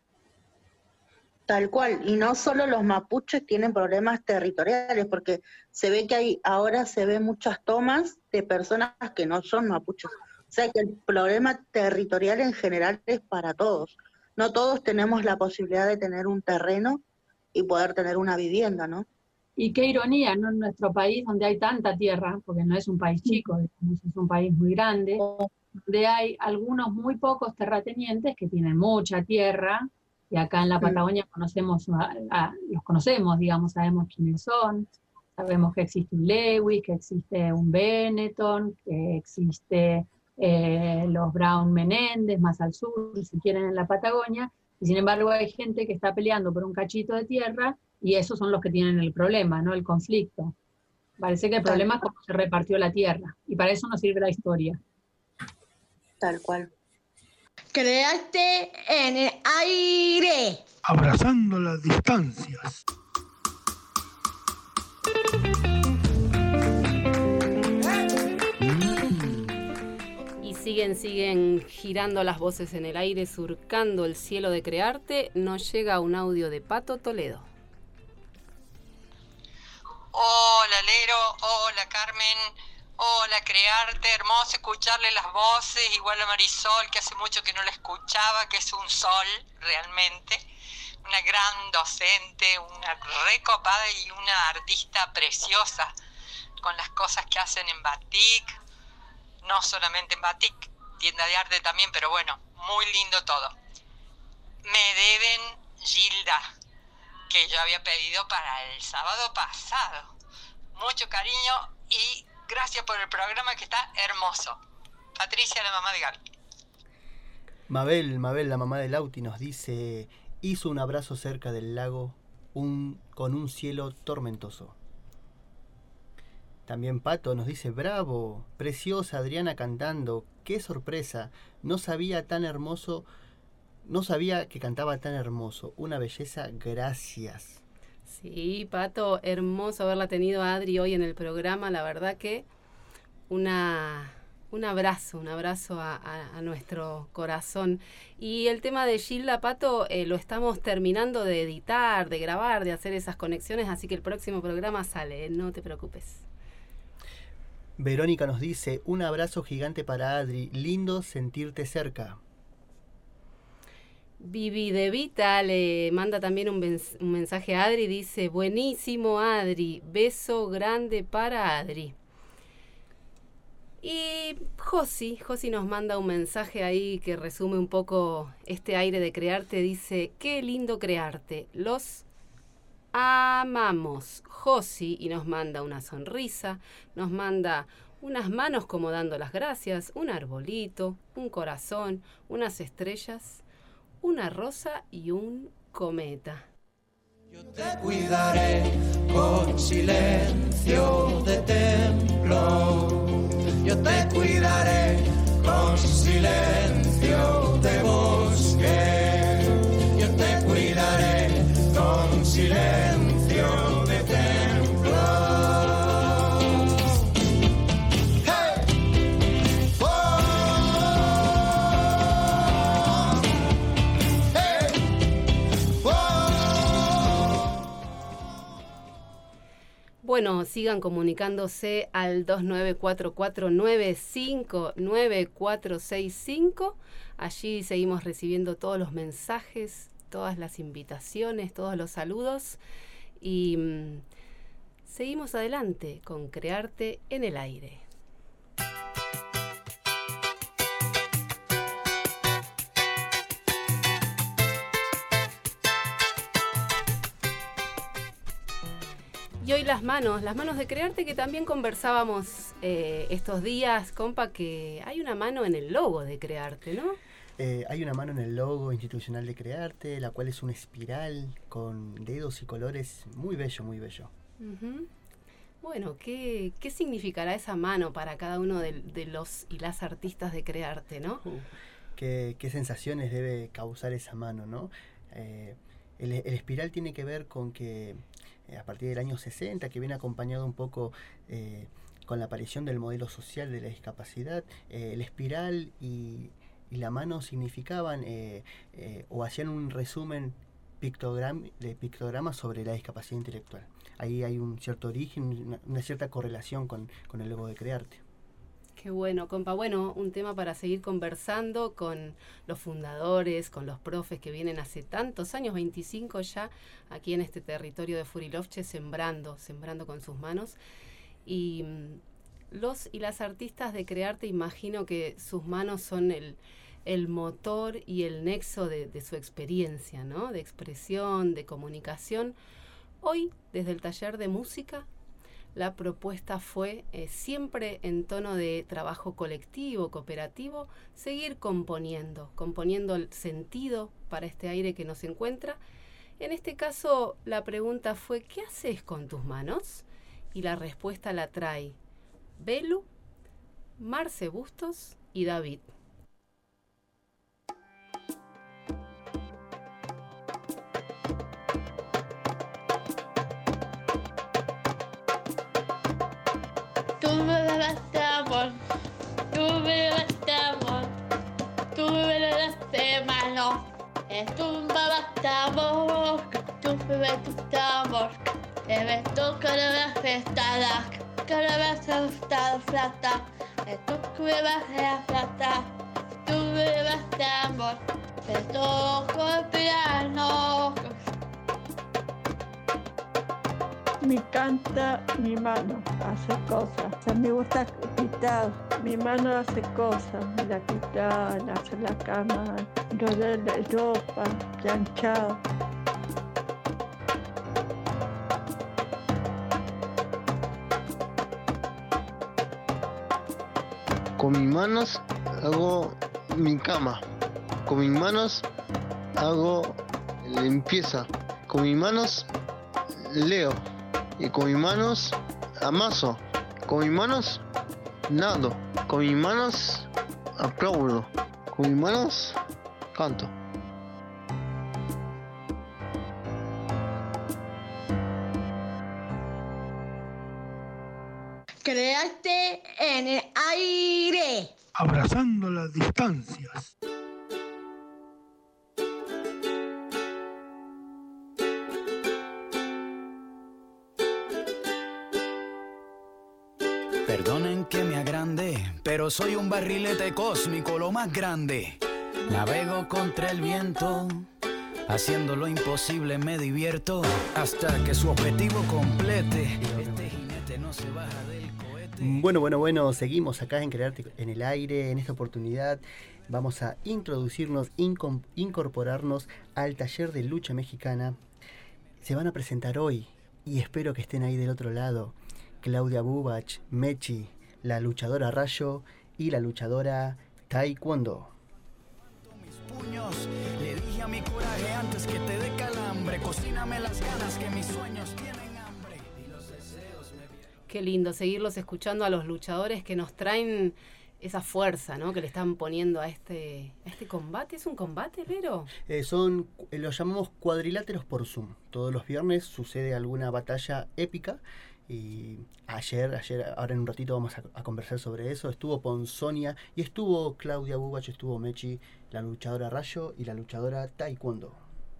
Tal cual, y no solo los mapuches tienen problemas territoriales, porque se ve que ahora se ven muchas tomas de personas que no son mapuches. O sea que el problema territorial en general es para todos. No todos tenemos la posibilidad de tener un terreno y poder tener una vivienda, ¿no? Y qué ironía, ¿no? En nuestro país, donde hay tanta tierra, porque no es un país chico, es un país muy grande, donde hay algunos muy pocos terratenientes que tienen mucha tierra, y acá en la Patagonia los conocemos, digamos, sabemos quiénes son, sabemos que existe un Lewis, que existe un Benetton, que existe los Brown Menéndez, más al sur, si quieren, en la Patagonia, y sin embargo hay gente que está peleando por un cachito de tierra, y esos son los que tienen el problema, ¿no? El conflicto. Parece que el problema es cómo se repartió la tierra, y para eso nos sirve la historia. Tal cual. Creaste en el aire. Abrazando las distancias. Y siguen girando las voces en el aire, surcando el cielo de Crearte. Nos llega un audio de Pato Toledo. Hola Lero, hola Carmen, hola Crearte, hermoso escucharle las voces, igual a Marisol, que hace mucho que no la escuchaba, que es un sol realmente, una gran docente, una recopada y una artista preciosa, con las cosas que hacen en Batik, no solamente en Batik, tienda de arte también, pero bueno, muy lindo todo. Me deben Gilda, que yo había pedido para el sábado pasado. Mucho cariño y gracias por el programa que está hermoso. Patricia, la mamá de Gaby. Mabel, la mamá de Lauti, nos dice: hizo un abrazo cerca del lago con un cielo tormentoso. También Pato nos dice: bravo, preciosa Adriana cantando, qué sorpresa, no sabía que cantaba tan hermoso, una belleza, gracias. Sí, Pato, hermoso haberla tenido a Adri hoy en el programa, la verdad que un abrazo a nuestro corazón. Y el tema de Gilda, Pato, lo estamos terminando de editar, de grabar, de hacer esas conexiones, así que el próximo programa sale, no te preocupes. Verónica nos dice: un abrazo gigante para Adri, lindo sentirte cerca. Vivi de Vita le manda también un mensaje a Adri, dice: buenísimo Adri, beso grande para Adri. Y Josi nos manda un mensaje ahí que resume un poco este aire de crearte, dice: qué lindo crearte, los amamos, Josi, y nos manda una sonrisa, nos manda unas manos como dando las gracias, un arbolito, un corazón, unas estrellas, una rosa y un cometa. Yo te cuidaré con silencio de templo. Yo te cuidaré con silencio de bosque. Yo te cuidaré con silencio de templo. Hey. Oh. Hey. Oh. Bueno, sigan comunicándose al 2944959465. Allí seguimos recibiendo todos los mensajes, todas las invitaciones, todos los saludos. Y seguimos adelante con Crearte en el Aire. Y hoy las manos de Crearte, que también conversábamos estos días, compa, que hay una mano en el logo de Crearte, ¿no? Hay una mano en el logo institucional de Crearte, la cual es una espiral con dedos y colores muy bello, muy bello. Uh-huh. Bueno, ¿qué significará esa mano para cada uno de los y las artistas de Crearte, ¿no? ¿Qué sensaciones debe causar esa mano, ¿no? El espiral tiene que ver con que a partir del año 60, que viene acompañado un poco con la aparición del modelo social de la discapacidad, el espiral y la mano significaban o hacían un resumen de pictogramas sobre la discapacidad intelectual. Ahí hay un cierto origen, una cierta correlación con el logo de Crearte. Qué bueno, compa. Bueno, un tema para seguir conversando con los fundadores, con los profes que vienen hace tantos años, 25 ya, aquí en este territorio de Furilovche, sembrando con sus manos. Y los y las artistas de Crearte, imagino que sus manos son el motor y el nexo de su experiencia, ¿no? De expresión, de comunicación. Hoy, desde el taller de música, la propuesta fue, siempre en tono de trabajo colectivo, cooperativo, seguir componiendo el sentido para este aire que nos encuentra. En este caso, la pregunta fue: ¿qué haces con tus manos? Y la respuesta la trae Belu, Marce Bustos y David. Tú me daste amor, tú me daste amor, tú me daste mano, tú me daste amor, tú me daste amor, me toca la festada, que la vas a gustar plata, tú me vas a plata, tú me daste amor, me toco el piano. Me canta mi mano, hace cosas. O sea, me gusta quitar, mi mano hace cosas, me la quita, hace la cama, rola la ropa, planchado. Con mis manos hago mi cama. Con mis manos hago limpieza. Con mis manos leo. Y con mis manos amaso. Con mis manos nado. Con mis manos aplaudo. Con mis manos canto. Crearte en el aire. Abrazando las distancias. Perdonen que me agrande, pero soy un barrilete cósmico, lo más grande. Navego contra el viento, haciendo lo imposible me divierto, hasta que su objetivo complete. Este jinete no se baja del cohete. Bueno, seguimos acá en Crearte en el Aire. En esta oportunidad vamos a introducirnos, incorporarnos al taller de lucha mexicana. Se van a presentar hoy, y espero que estén ahí del otro lado, Claudia Bubach, Mechi, la luchadora Rayo y la luchadora Taekwondo. Puños, le dije a mi coraje antes que te dé calambre, cocíname las ganas que mis sueños tienen hambre y los deseos me vienen. Qué lindo seguirlos escuchando a los luchadores que nos traen esa fuerza, ¿no? Que le están poniendo a este combate. ¿Es un combate, Lero? Los llamamos cuadriláteros por Zoom. Todos los viernes sucede alguna batalla épica. Y ayer, ahora en un ratito vamos a conversar sobre eso. Estuvo Ponzonia y estuvo Claudia Bubach, estuvo Mechi, la luchadora Rayo y la luchadora Taekwondo.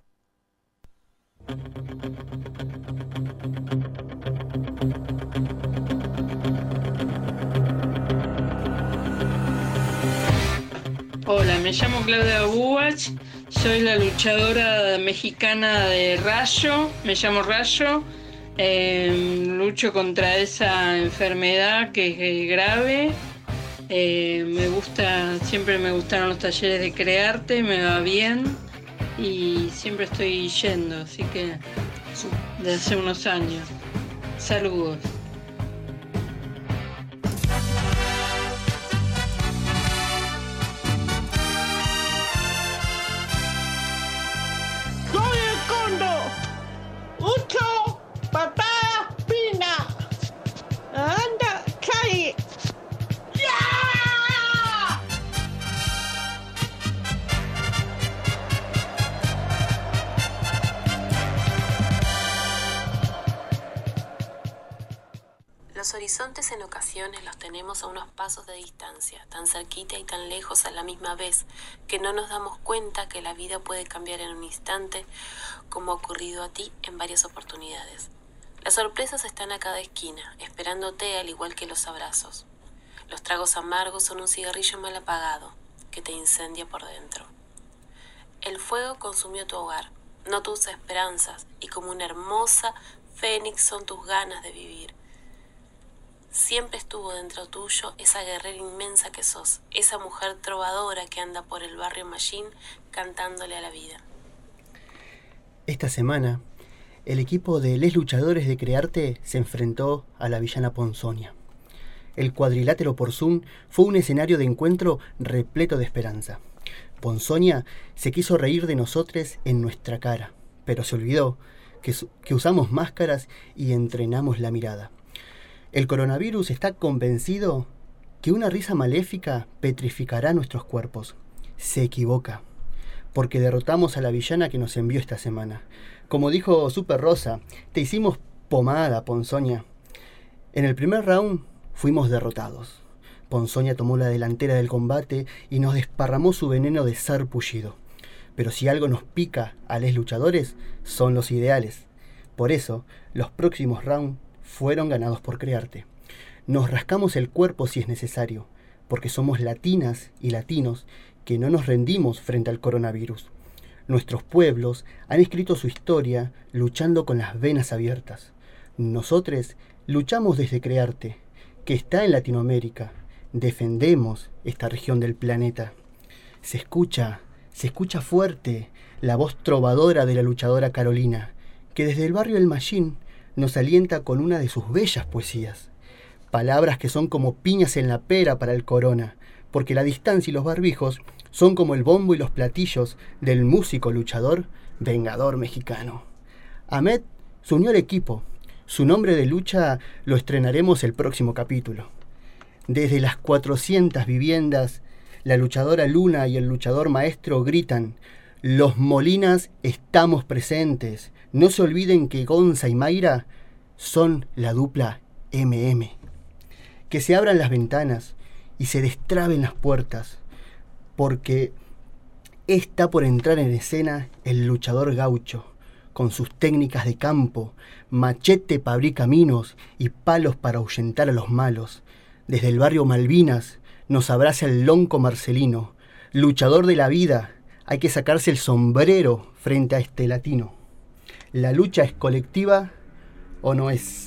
Hola, me llamo Claudia Bubach, soy la luchadora mexicana de Rayo, me llamo Rayo. Lucho contra esa enfermedad que es grave. Siempre me gustaron los talleres de Crearte, me va bien y siempre estoy yendo, así que de hace unos años. Saludos. ¡Soy el Cóndor! ¡Ucho! ¡Patada fina! ¡Anda, cae! ¡Ya! Los horizontes en ocasiones los tenemos a unos pasos de distancia, tan cerquita y tan lejos a la misma vez, que no nos damos cuenta que la vida puede cambiar en un instante, como ha ocurrido a ti en varias oportunidades. Las sorpresas están a cada esquina, esperándote al igual que los abrazos. Los tragos amargos son un cigarrillo mal apagado, que te incendia por dentro. El fuego consumió tu hogar, no tus esperanzas, y como una hermosa fénix son tus ganas de vivir. Siempre estuvo dentro tuyo esa guerrera inmensa que sos, esa mujer trovadora que anda por el barrio Mallín cantándole a la vida. Esta semana, el equipo de Les Luchadores de Crearte se enfrentó a la villana Ponzonia. El cuadrilátero por Zoom fue un escenario de encuentro repleto de esperanza. Ponzonia se quiso reír de nosotros en nuestra cara, pero se olvidó que usamos máscaras y entrenamos la mirada. El coronavirus está convencido que una risa maléfica petrificará nuestros cuerpos. Se equivoca, porque derrotamos a la villana que nos envió esta semana. Como dijo Super Rosa, te hicimos pomada, Ponzonia. En el primer round fuimos derrotados. Ponzonia tomó la delantera del combate y nos desparramó su veneno de sarpullido. Pero si algo nos pica a los luchadores, son los ideales. Por eso, los próximos rounds fueron ganados por Crearte. Nos rascamos el cuerpo si es necesario, porque somos latinas y latinos que no nos rendimos frente al coronavirus. Nuestros pueblos han escrito su historia luchando con las venas abiertas. Nosotros luchamos desde Crearte, que está en Latinoamérica. Defendemos esta región del planeta. Se escucha fuerte la voz trovadora de la luchadora Carolina, que desde el barrio El Mallín nos alienta con una de sus bellas poesías. palabras que son como piñas en la pera para el corona, porque la distancia y los barbijos son como el bombo y los platillos del músico luchador vengador mexicano. Ahmed se unió al equipo. Su nombre de lucha lo estrenaremos el próximo capítulo. Desde las 400 viviendas, la luchadora Luna y el luchador Maestro gritan: los Molinas estamos presentes. No se olviden que Gonza y Mayra son la dupla MM. Que se abran las ventanas y se destraben las puertas, porque está por entrar en escena el luchador gaucho, con sus técnicas de campo, machete para abrir caminos y palos para ahuyentar a los malos. Desde el barrio Malvinas nos abraza el lonco Marcelino, luchador de la vida. Hay que sacarse el sombrero frente a este latino. ¿La lucha es colectiva o no es?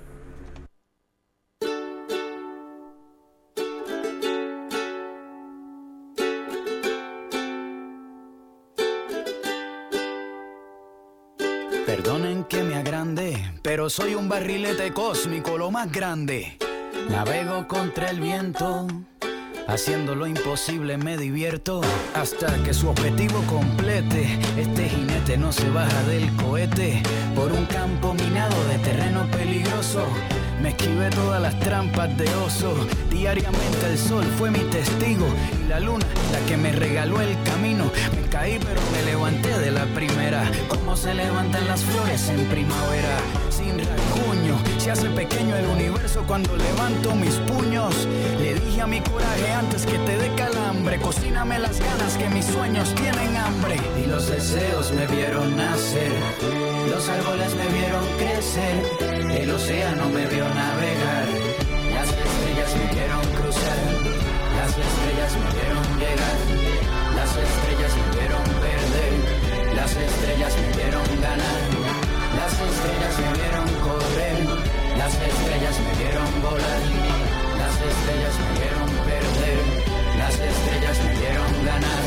Perdonen que me agrande, pero soy un barrilete cósmico, lo más grande. Navego contra el viento, haciendo lo imposible me divierto, hasta que su objetivo complete. Este jinete no se baja del cohete, por un campo minado de terreno peligroso. Me esquivé todas las trampas de oso. Diariamente el sol fue mi testigo y la luna la que me regaló el camino. Me caí pero me levanté de la primera, como se levantan las flores en primavera. Sin rasguño se hace pequeño el universo cuando levanto mis puños. Le dije a mi coraje antes que te dé calambre: cocíname las ganas que mis sueños tienen hambre. Y los deseos me vieron nacer, los árboles me vieron crecer, el océano me vio navegar, las estrellas me vieron cruzar, las estrellas me vieron llegar, las estrellas me vieron perder, las estrellas me vieron ganar, las estrellas me vieron correr, las estrellas me vieron volar, las estrellas me vieron perder, las estrellas me vieron ganar.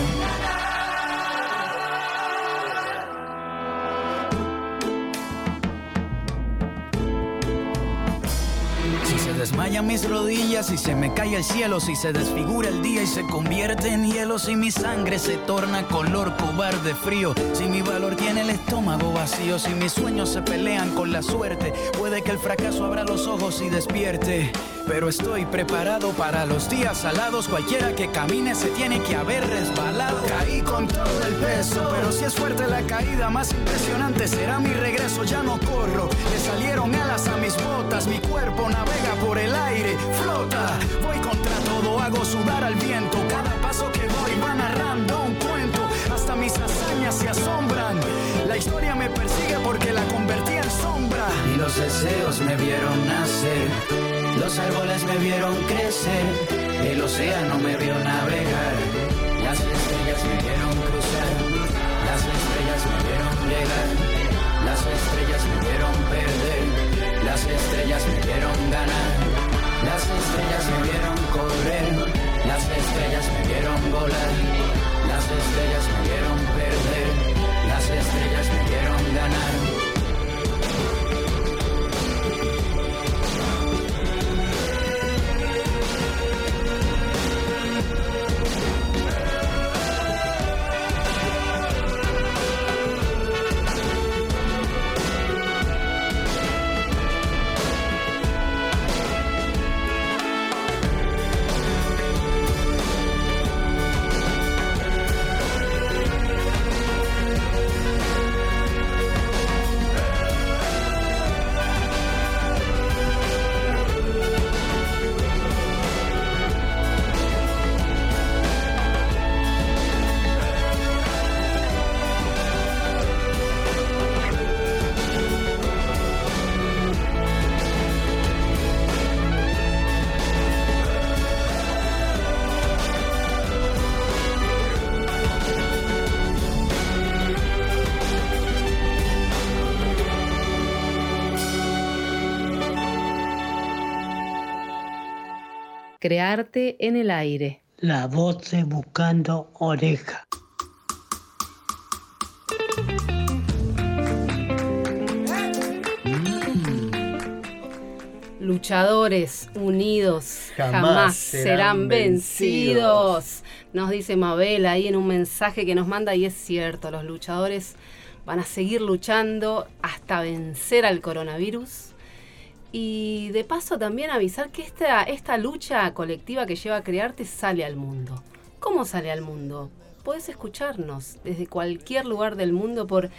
Desmayan mis rodillas y se me cae el cielo, si se desfigura el día y se convierte en hielo, si mi sangre se torna color cobarde frío, si mi valor tiene el estómago vacío, si mis sueños se pelean con la suerte, puede que el fracaso abra los ojos y despierte, pero estoy preparado para los días salados. Cualquiera que camine se tiene que haber resbalado. Caí con todo el peso, pero si es fuerte la caída, más impresionante será mi regreso. Ya no corro, le salieron alas a mis botas, mi cuerpo navega por el aire, flota. Voy contra todo, hago sudar al viento. Cada paso que doy va narrando un cuento. Hasta mis hazañas se asombran. La historia me persigue porque la convertí en sombra. Y los deseos me vieron nacer, los árboles me vieron crecer, el océano me vio navegar, las estrellas me vieron cruzar, las estrellas me vieron llegar, las estrellas me vieron perder, las estrellas me vieron ganar, las estrellas me vieron correr, las estrellas me vieron volar, las estrellas me vieron perder, las estrellas me vieron ganar. Crearte en el aire. La voz de Buscando Oreja. Luchadores unidos jamás serán vencidos. Nos dice Mabel ahí en un mensaje que nos manda, y es cierto, los luchadores van a seguir luchando hasta vencer al coronavirus. Y de paso también avisar que esta lucha colectiva que lleva a Crearte sale al mundo. ¿Cómo sale al mundo? Podés escucharnos desde cualquier lugar del mundo por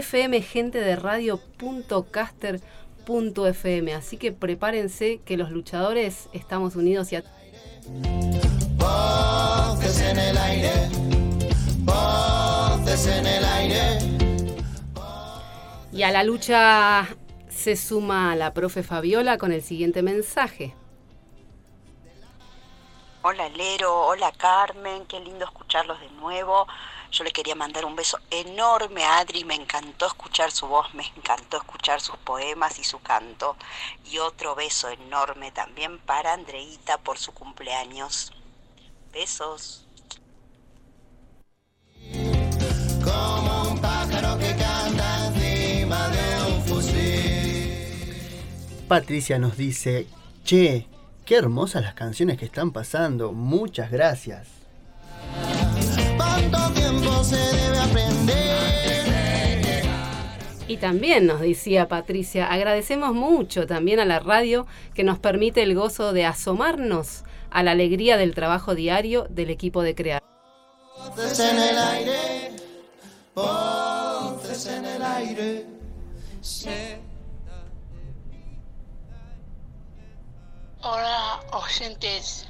fmgentederadio.caster.fm. Así que prepárense que los luchadores estamos unidos y voces en el aire, voces en el aire. Y a la lucha se suma la profe Fabiola con el siguiente mensaje. Hola Lero, hola Carmen, qué lindo escucharlos de nuevo. Yo le quería mandar un beso enorme a Adri, me encantó escuchar su voz, me encantó escuchar sus poemas y su canto. Y otro beso enorme también para Andreita por su cumpleaños. Besos. Como un pájaro que canta encima de un fusil. Patricia nos dice, che, qué hermosas las canciones que están pasando, muchas gracias. ¿Cuánto tiempo se debe aprender? Y también nos decía Patricia, agradecemos mucho también a la radio que nos permite el gozo de asomarnos a la alegría del trabajo diario del equipo de Crear. Voces en el aire, voces en el aire. Hola oyentes,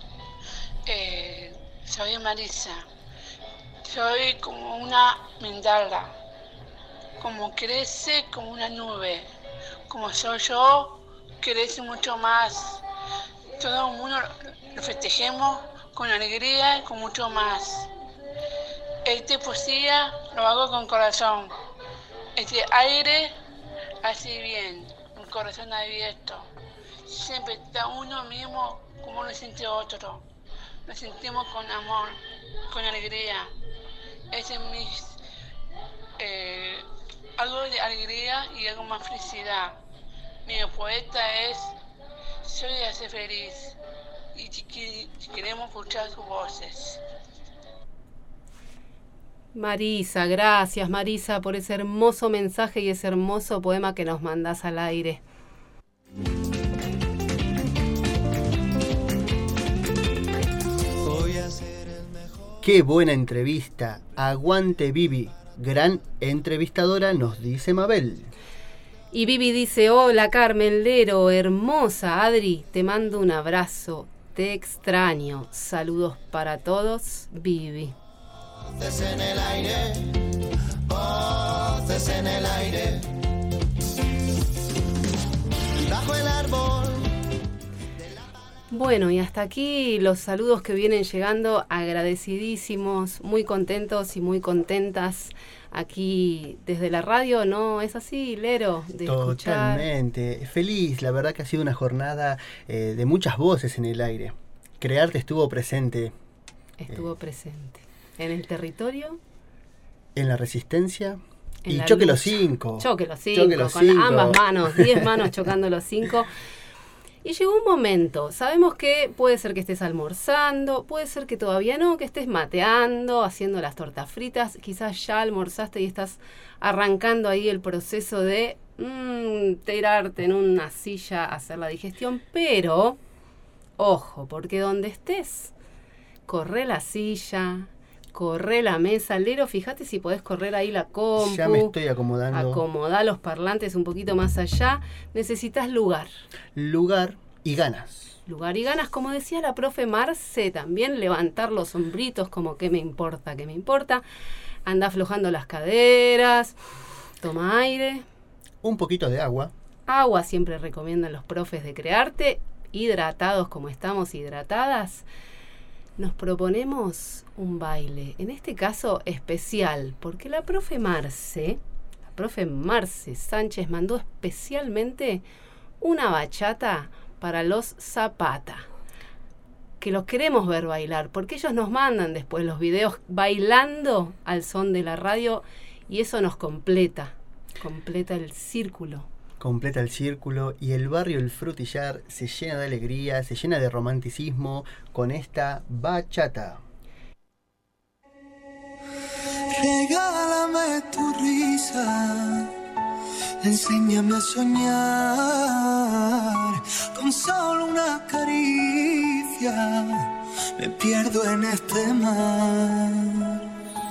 soy Marisa, soy como una mandala, como crece como una nube, como soy yo, crece mucho más, todo el mundo lo festejemos con alegría y con mucho más. Esta poesía lo hago con corazón, este aire hace bien, un corazón abierto. Siempre está uno mismo como lo siente otro. Lo sentimos con amor, con alegría. Ese es algo de alegría y algo más felicidad. Mi poeta es soy de hacer feliz y queremos escuchar sus voces. Marisa, gracias Marisa por ese hermoso mensaje y ese hermoso poema que nos mandás al aire. Qué buena entrevista, aguante Vivi, gran entrevistadora, nos dice Mabel. Y Vivi dice, hola Carmen Lero, hermosa Adri, te mando un abrazo, te extraño, saludos para todos, Vivi. Voces en el aire, voces en el aire. Bajo el árbol. Bueno, y hasta aquí los saludos que vienen llegando, agradecidísimos, muy contentos y muy contentas aquí desde la radio, ¿no? ¿Es así, Lero? De Totalmente, escuchar. Feliz, la verdad que ha sido una jornada de muchas voces en el aire. Crearte estuvo presente. Estuvo presente. ¿En el territorio? En la resistencia. En y la choque lucha. los 5. Choque los 5, con ambas manos, 10 manos chocando los 5. Y llegó un momento, sabemos que puede ser que estés almorzando, puede ser que todavía no, que estés mateando, haciendo las tortas fritas, quizás ya almorzaste y estás arrancando ahí el proceso de tirarte en una silla a hacer la digestión, pero ojo, porque donde estés, corre la silla, corre la mesa, Lero, fíjate si podés correr ahí la compu. Ya me estoy acomodando. Acomodá los parlantes un poquito más allá. Necesitas lugar. Lugar y ganas. Lugar y ganas, como decía la profe Marce, también levantar los hombritos como ¿qué me importa? ¿Qué me importa? Anda aflojando las caderas, toma aire. Un poquito de agua. Agua siempre recomiendan los profes de Crearte, hidratados como estamos hidratadas. Nos proponemos un baile, en este caso especial, porque la profe Marce Sánchez mandó especialmente una bachata para los Zapata, que los queremos ver bailar, porque ellos nos mandan después los videos bailando al son de la radio y eso nos completa el círculo completa el círculo y el barrio El Frutillar se llena de alegría, se llena de romanticismo con esta bachata. Regálame tu risa, enséñame a soñar, con solo una caricia me pierdo en este mar.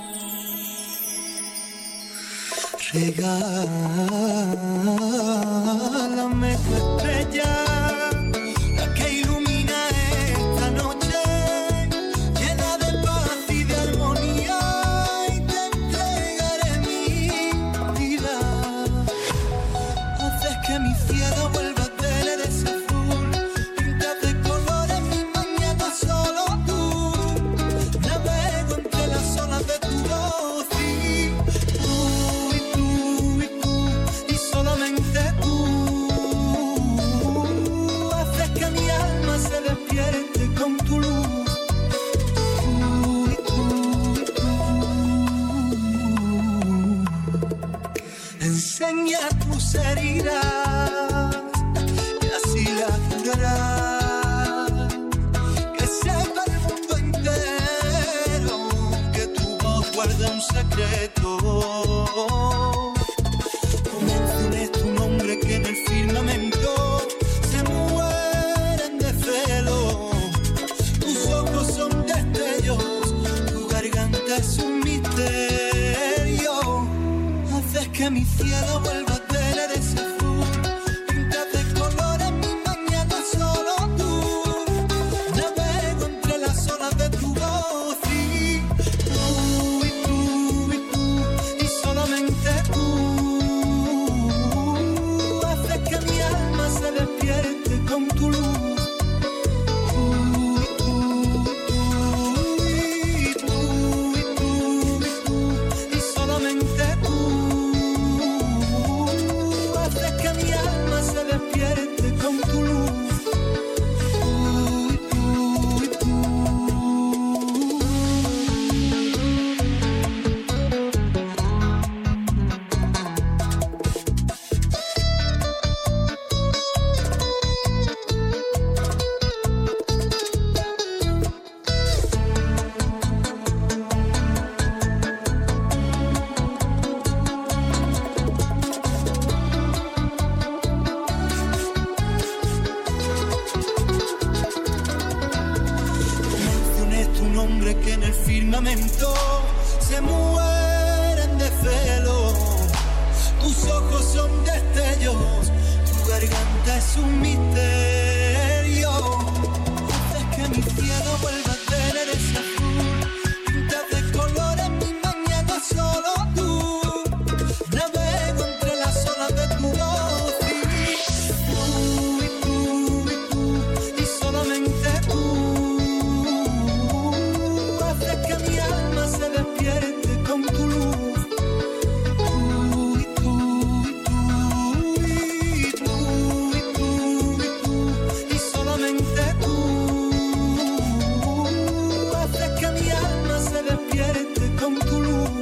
Regálame tu estrella, la que ilumina esta noche, llena de paz y de armonía, y te entregaré mi vida. Haces que mi cielo vuelva a tener ese azul, pintas de colores mi mañana, solo tú. Navego entre las olas de tu voz y solamente tú haces que mi alma se despierte con tu luz. Enseña tus heridas y así las curarás. Que sepa el mundo entero que tu voz guarda un secreto. Tu nombre que en el firmamento se mueren de celo. Tus ojos son destellos, tu garganta es un misterio. Haces que mi cielo vuelva a tener ese azul, pintas de colores mi mañana, solo tú. Navego entre las olas de tu voz y y solamente tú. Se despierte con tu luz. Y solamente tú haces que mi alma se despierte con tu luz. Que en el firmamento se mueren de celo. Tus ojos son destellos, tu garganta es un misterio. Haces que mi cielo vuelva a tener ese azul, pintas de colores mi mañana, solo tú. Navego entre las olas de tu voz y solamente tú. Que mi alma se despierte con tu luz. Y solamente tú haces que mi alma se despierte con tu luz.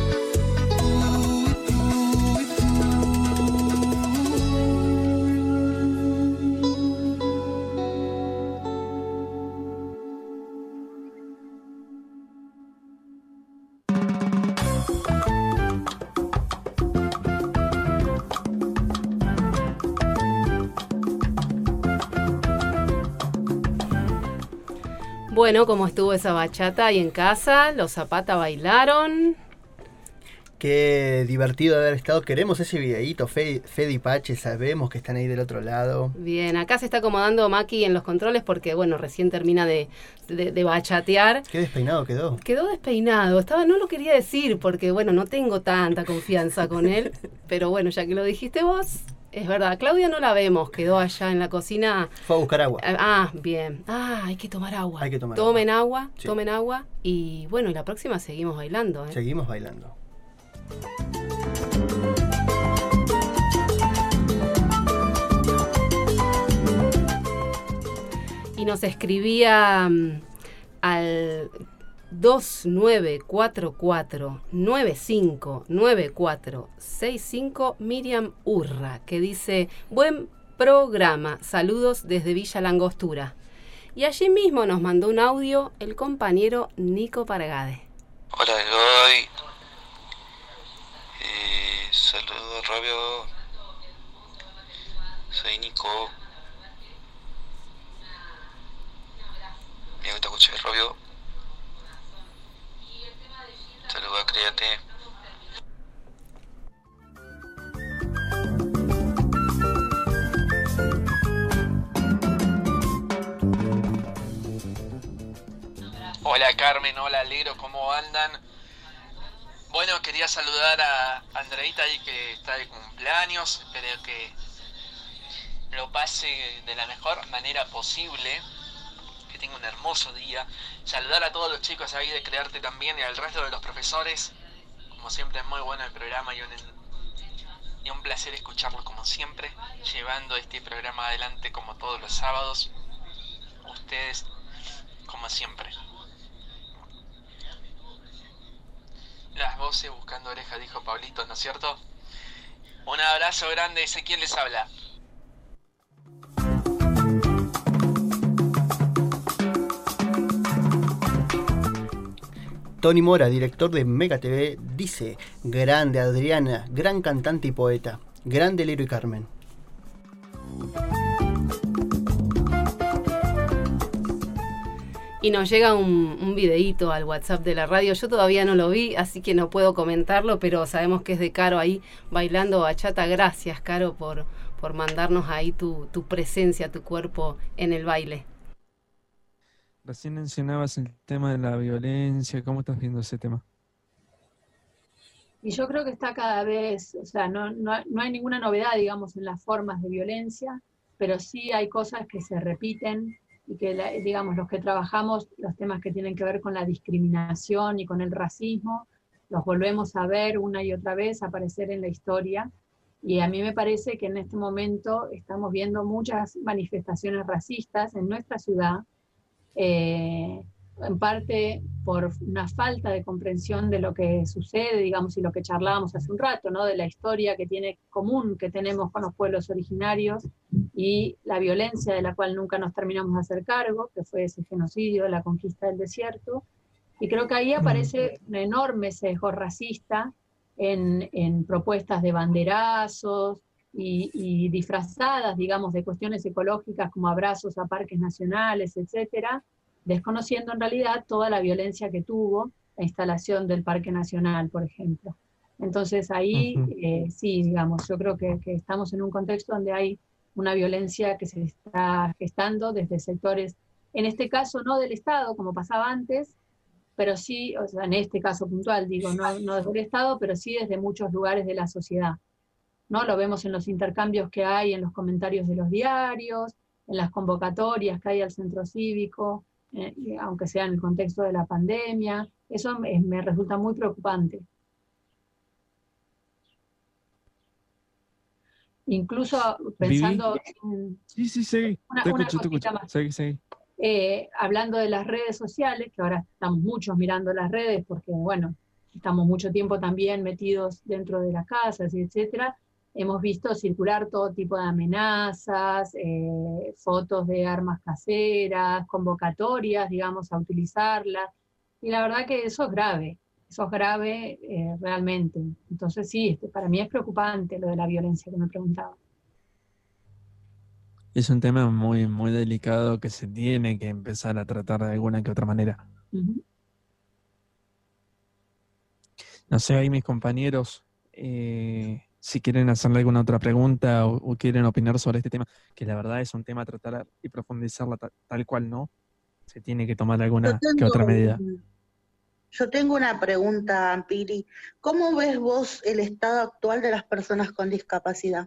Bueno, ¿cómo estuvo esa bachata ahí en casa? ¿Los Zapata bailaron? Qué divertido haber estado. Queremos ese videíto. Fede y Pache, sabemos que están ahí del otro lado. Bien, acá se está acomodando Maki en los controles porque, bueno, recién termina de bachatear. Qué despeinado quedó. Quedó despeinado. No lo quería decir porque, bueno, no tengo tanta confianza con él. Pero bueno, ya que lo dijiste vos, es verdad. Claudia no la vemos, quedó allá en la cocina. Fue a buscar agua. Ah, bien. Hay que tomar agua. Hay que tomar Tomen agua, sí. Tomen agua. Y bueno, la próxima seguimos bailando. Seguimos bailando. Y nos escribía 2944-959465, Miriam Urra, que dice: buen programa, saludos desde Villa Langostura. Y allí mismo nos mandó un audio el compañero Nico Paragade. Hola Godoy, saludos Rabio, soy Nico, me gusta escuchar Rabio, saludos a Créate. Hola Carmen, hola Lero, ¿cómo andan? Bueno, quería saludar a Andreita ahí que está de cumpleaños, espero que lo pase de la mejor manera posible, que tenga un hermoso día. Saludar a todos los chicos ahí de Crearte también y al resto de los profesores. Como siempre es muy bueno el programa y un placer escucharlos como siempre, llevando este programa adelante como todos los sábados. Ustedes como siempre. Las voces buscando orejas, dijo Pablito, ¿no es cierto? Un abrazo grande, Ezequiel les habla. Tony Mora, director de Mega TV, dice: grande Adriana, gran cantante y poeta, grande Lero y Carmen. Y nos llega un videíto al WhatsApp de la radio. Yo todavía no lo vi, así que no puedo comentarlo, pero sabemos que es de Caro ahí bailando bachata. Gracias, Caro, por mandarnos ahí tu presencia, tu cuerpo en el baile. Recién mencionabas el tema de la violencia. ¿Cómo estás viendo ese tema? Y yo creo que está cada vez, o sea, no hay ninguna novedad, digamos, en las formas de violencia, pero sí hay cosas que se repiten y que, digamos, los que trabajamos los temas que tienen que ver con la discriminación y con el racismo, los volvemos a ver una y otra vez aparecer en la historia. Y a mí me parece que en este momento estamos viendo muchas manifestaciones racistas en nuestra ciudad, en parte por una falta de comprensión de lo que sucede, digamos, y lo que charlábamos hace un rato, ¿no? De la historia que tenemos con los pueblos originarios y la violencia de la cual nunca nos terminamos de hacer cargo, que fue ese genocidio de la conquista del desierto. Y creo que ahí aparece un enorme sesgo racista en propuestas de banderazos y disfrazadas, digamos, de cuestiones ecológicas como abrazos a parques nacionales, etcétera, desconociendo en realidad toda la violencia que tuvo la instalación del Parque Nacional, por ejemplo. Entonces ahí, sí, digamos, yo creo que estamos en un contexto donde hay una violencia que se está gestando desde sectores, en este caso no del Estado, como pasaba antes, pero sí, o sea, en este caso puntual, digo, no desde el Estado, pero sí desde muchos lugares de la sociedad, ¿no? Lo vemos en los intercambios que hay, en los comentarios de los diarios, en las convocatorias que hay al centro cívico, aunque sea en el contexto de la pandemia. Eso me resulta muy preocupante. Incluso pensando en Sí, te escucho. Seguí. Hablando de las redes sociales, que ahora estamos muchos mirando las redes porque, bueno, estamos mucho tiempo también metidos dentro de las casas, etcétera. Hemos visto circular todo tipo de amenazas, fotos de armas caseras, convocatorias, digamos, a utilizarlas. Y la verdad que eso es grave realmente. Entonces sí, para mí es preocupante lo de la violencia que me preguntaba. Es un tema muy, muy delicado que se tiene que empezar a tratar de alguna que otra manera. Uh-huh. No sé, ahí mis compañeros, si quieren hacerle alguna otra pregunta o quieren opinar sobre este tema, que la verdad es un tema a tratar y profundizarla tal cual, ¿no? Se tiene que tomar alguna que otra medida. Yo tengo una pregunta, Piri. ¿Cómo ves vos el estado actual de las personas con discapacidad?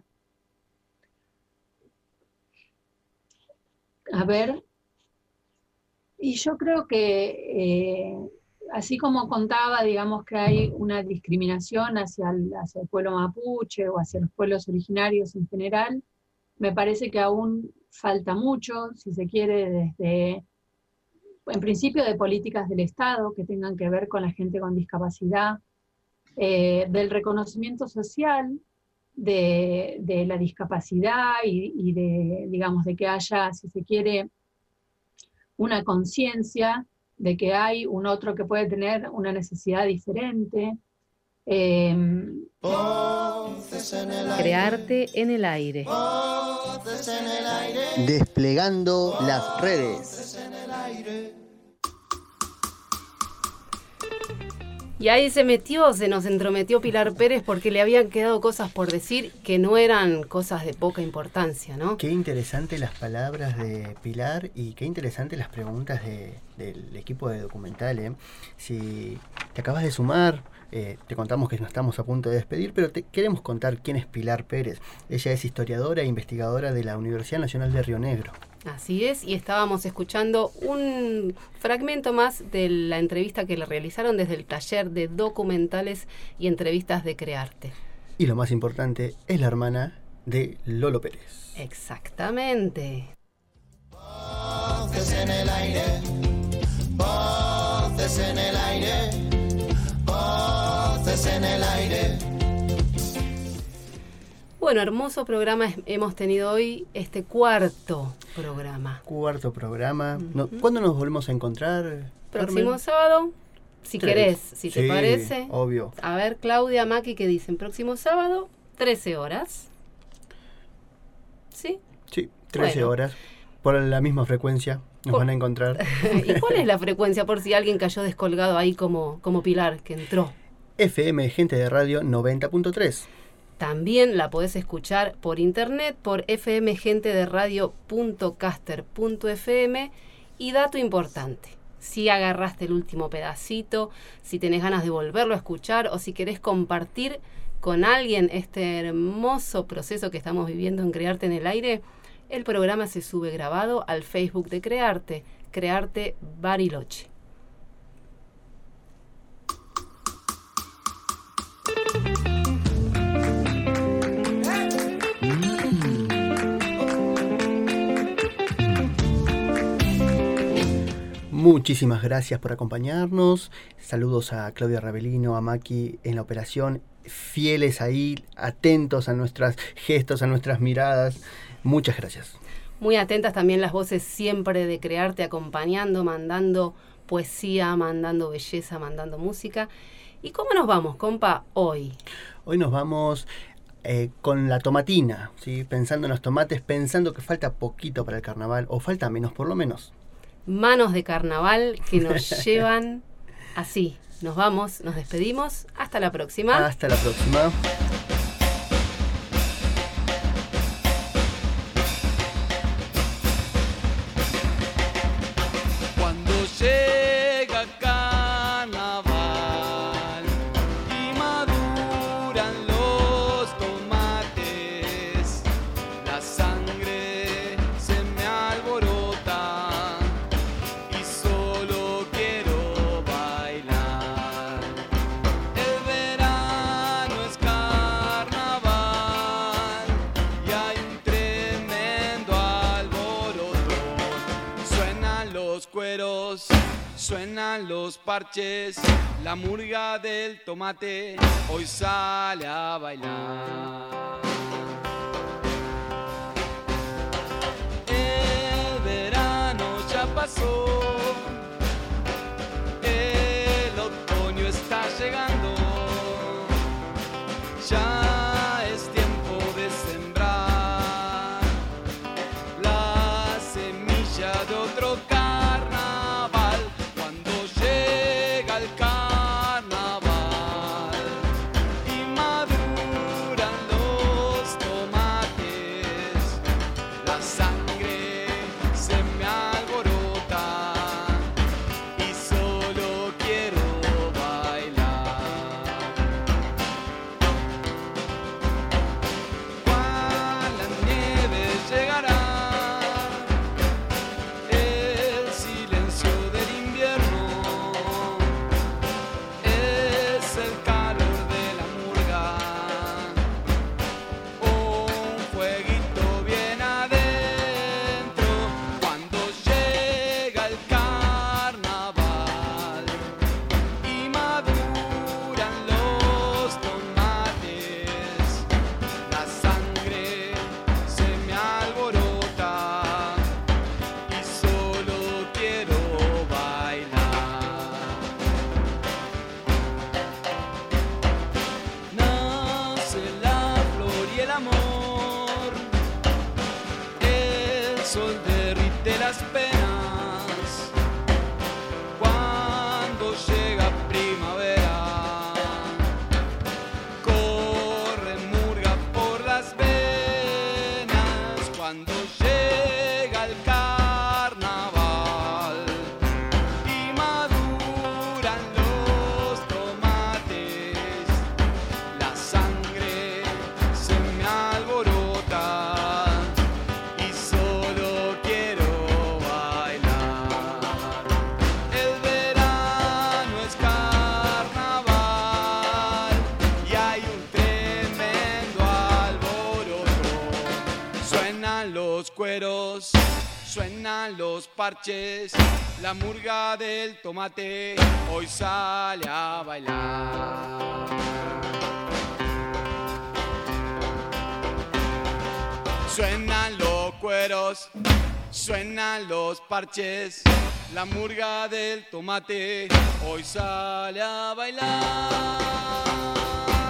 A ver, y yo creo que así como contaba, digamos que hay una discriminación hacia el pueblo mapuche o hacia los pueblos originarios en general, me parece que aún falta mucho, si se quiere, desde en principio de políticas del Estado que tengan que ver con la gente con discapacidad, del reconocimiento social de la discapacidad y de, digamos, de que haya, si se quiere, una conciencia de que hay un otro que puede tener una necesidad diferente. Crearte en el aire. Desplegando las redes. Y ahí se nos entrometió Pilar Pérez porque le habían quedado cosas por decir que no eran cosas de poca importancia, ¿no? Qué interesantes las palabras de Pilar y qué interesantes las preguntas del equipo de documental, ¿eh? Si te acabas de sumar, te contamos que nos estamos a punto de despedir, pero te queremos contar quién es Pilar Pérez. Ella es historiadora e investigadora de la Universidad Nacional de Río Negro. Así es, y estábamos escuchando un fragmento más de la entrevista que le realizaron desde el taller de documentales y entrevistas de Crearte. Y lo más importante, es la hermana de Lolo Pérez. Exactamente. Voces en el aire, voces en el aire, voces en el aire. Bueno, hermoso programa hemos tenido hoy, este cuarto programa. Uh-huh. ¿Cuándo nos volvemos a encontrar? Próximo Carmen? sábado, si 3. querés, si te parece. Obvio. A ver, Claudia, Maki, ¿qué dicen? Próximo sábado, 13 horas. ¿Sí? Sí, 13 horas. Por la misma frecuencia nos van a encontrar. ¿Y cuál es la frecuencia por si alguien cayó descolgado ahí como Pilar, que entró? FM Gente de Radio 90.3. También la podés escuchar por internet, por fmgentederadio.caster.fm. Y dato importante, si agarraste el último pedacito, si tenés ganas de volverlo a escuchar o si querés compartir con alguien este hermoso proceso que estamos viviendo en Crearte en el Aire, el programa se sube grabado al Facebook de Crearte, Crearte Bariloche. Muchísimas gracias por acompañarnos. Saludos a Claudia Ravelino, a Maki en la operación, fieles ahí, atentos a nuestros gestos, a nuestras miradas. Muchas gracias. Muy atentas también las voces siempre de Crearte, acompañando, mandando poesía, mandando belleza, mandando música. ¿Y cómo nos vamos, compa, hoy? Hoy nos vamos con la tomatina, ¿sí? Pensando en los tomates, pensando que falta poquito para el carnaval, o falta menos por lo menos. Manos de carnaval que nos llevan así. Nos vamos, nos despedimos. Hasta la próxima. Hasta la próxima. Cuando llega carnaval y maduran los tomates, la sangre se me alborota y solo quiero bailar. El verano es carnaval y hay un tremendo alborotón. Suenan los cueros, suenan los parches, la murga del tomate hoy sale a bailar. El verano ya pasó, el otoño está llegando, ya es tiempo de sembrar la semilla de otro carnaval. Cuando llega el carnaval y maduran los tomates, la sangre se me alborota las penas. Cuando llega primavera, corre murga por las venas. Cuando llega el carnaval y maduran los tomates, la sangre se me alborota y solo quiero bailar. El verano es carnaval y hay un tremendo alboroto. Suenan los cueros, suenan los parches, la murga del tomate hoy sale a bailar. Suenan los cueros, suenan los parches, la murga del tomate hoy sale a bailar.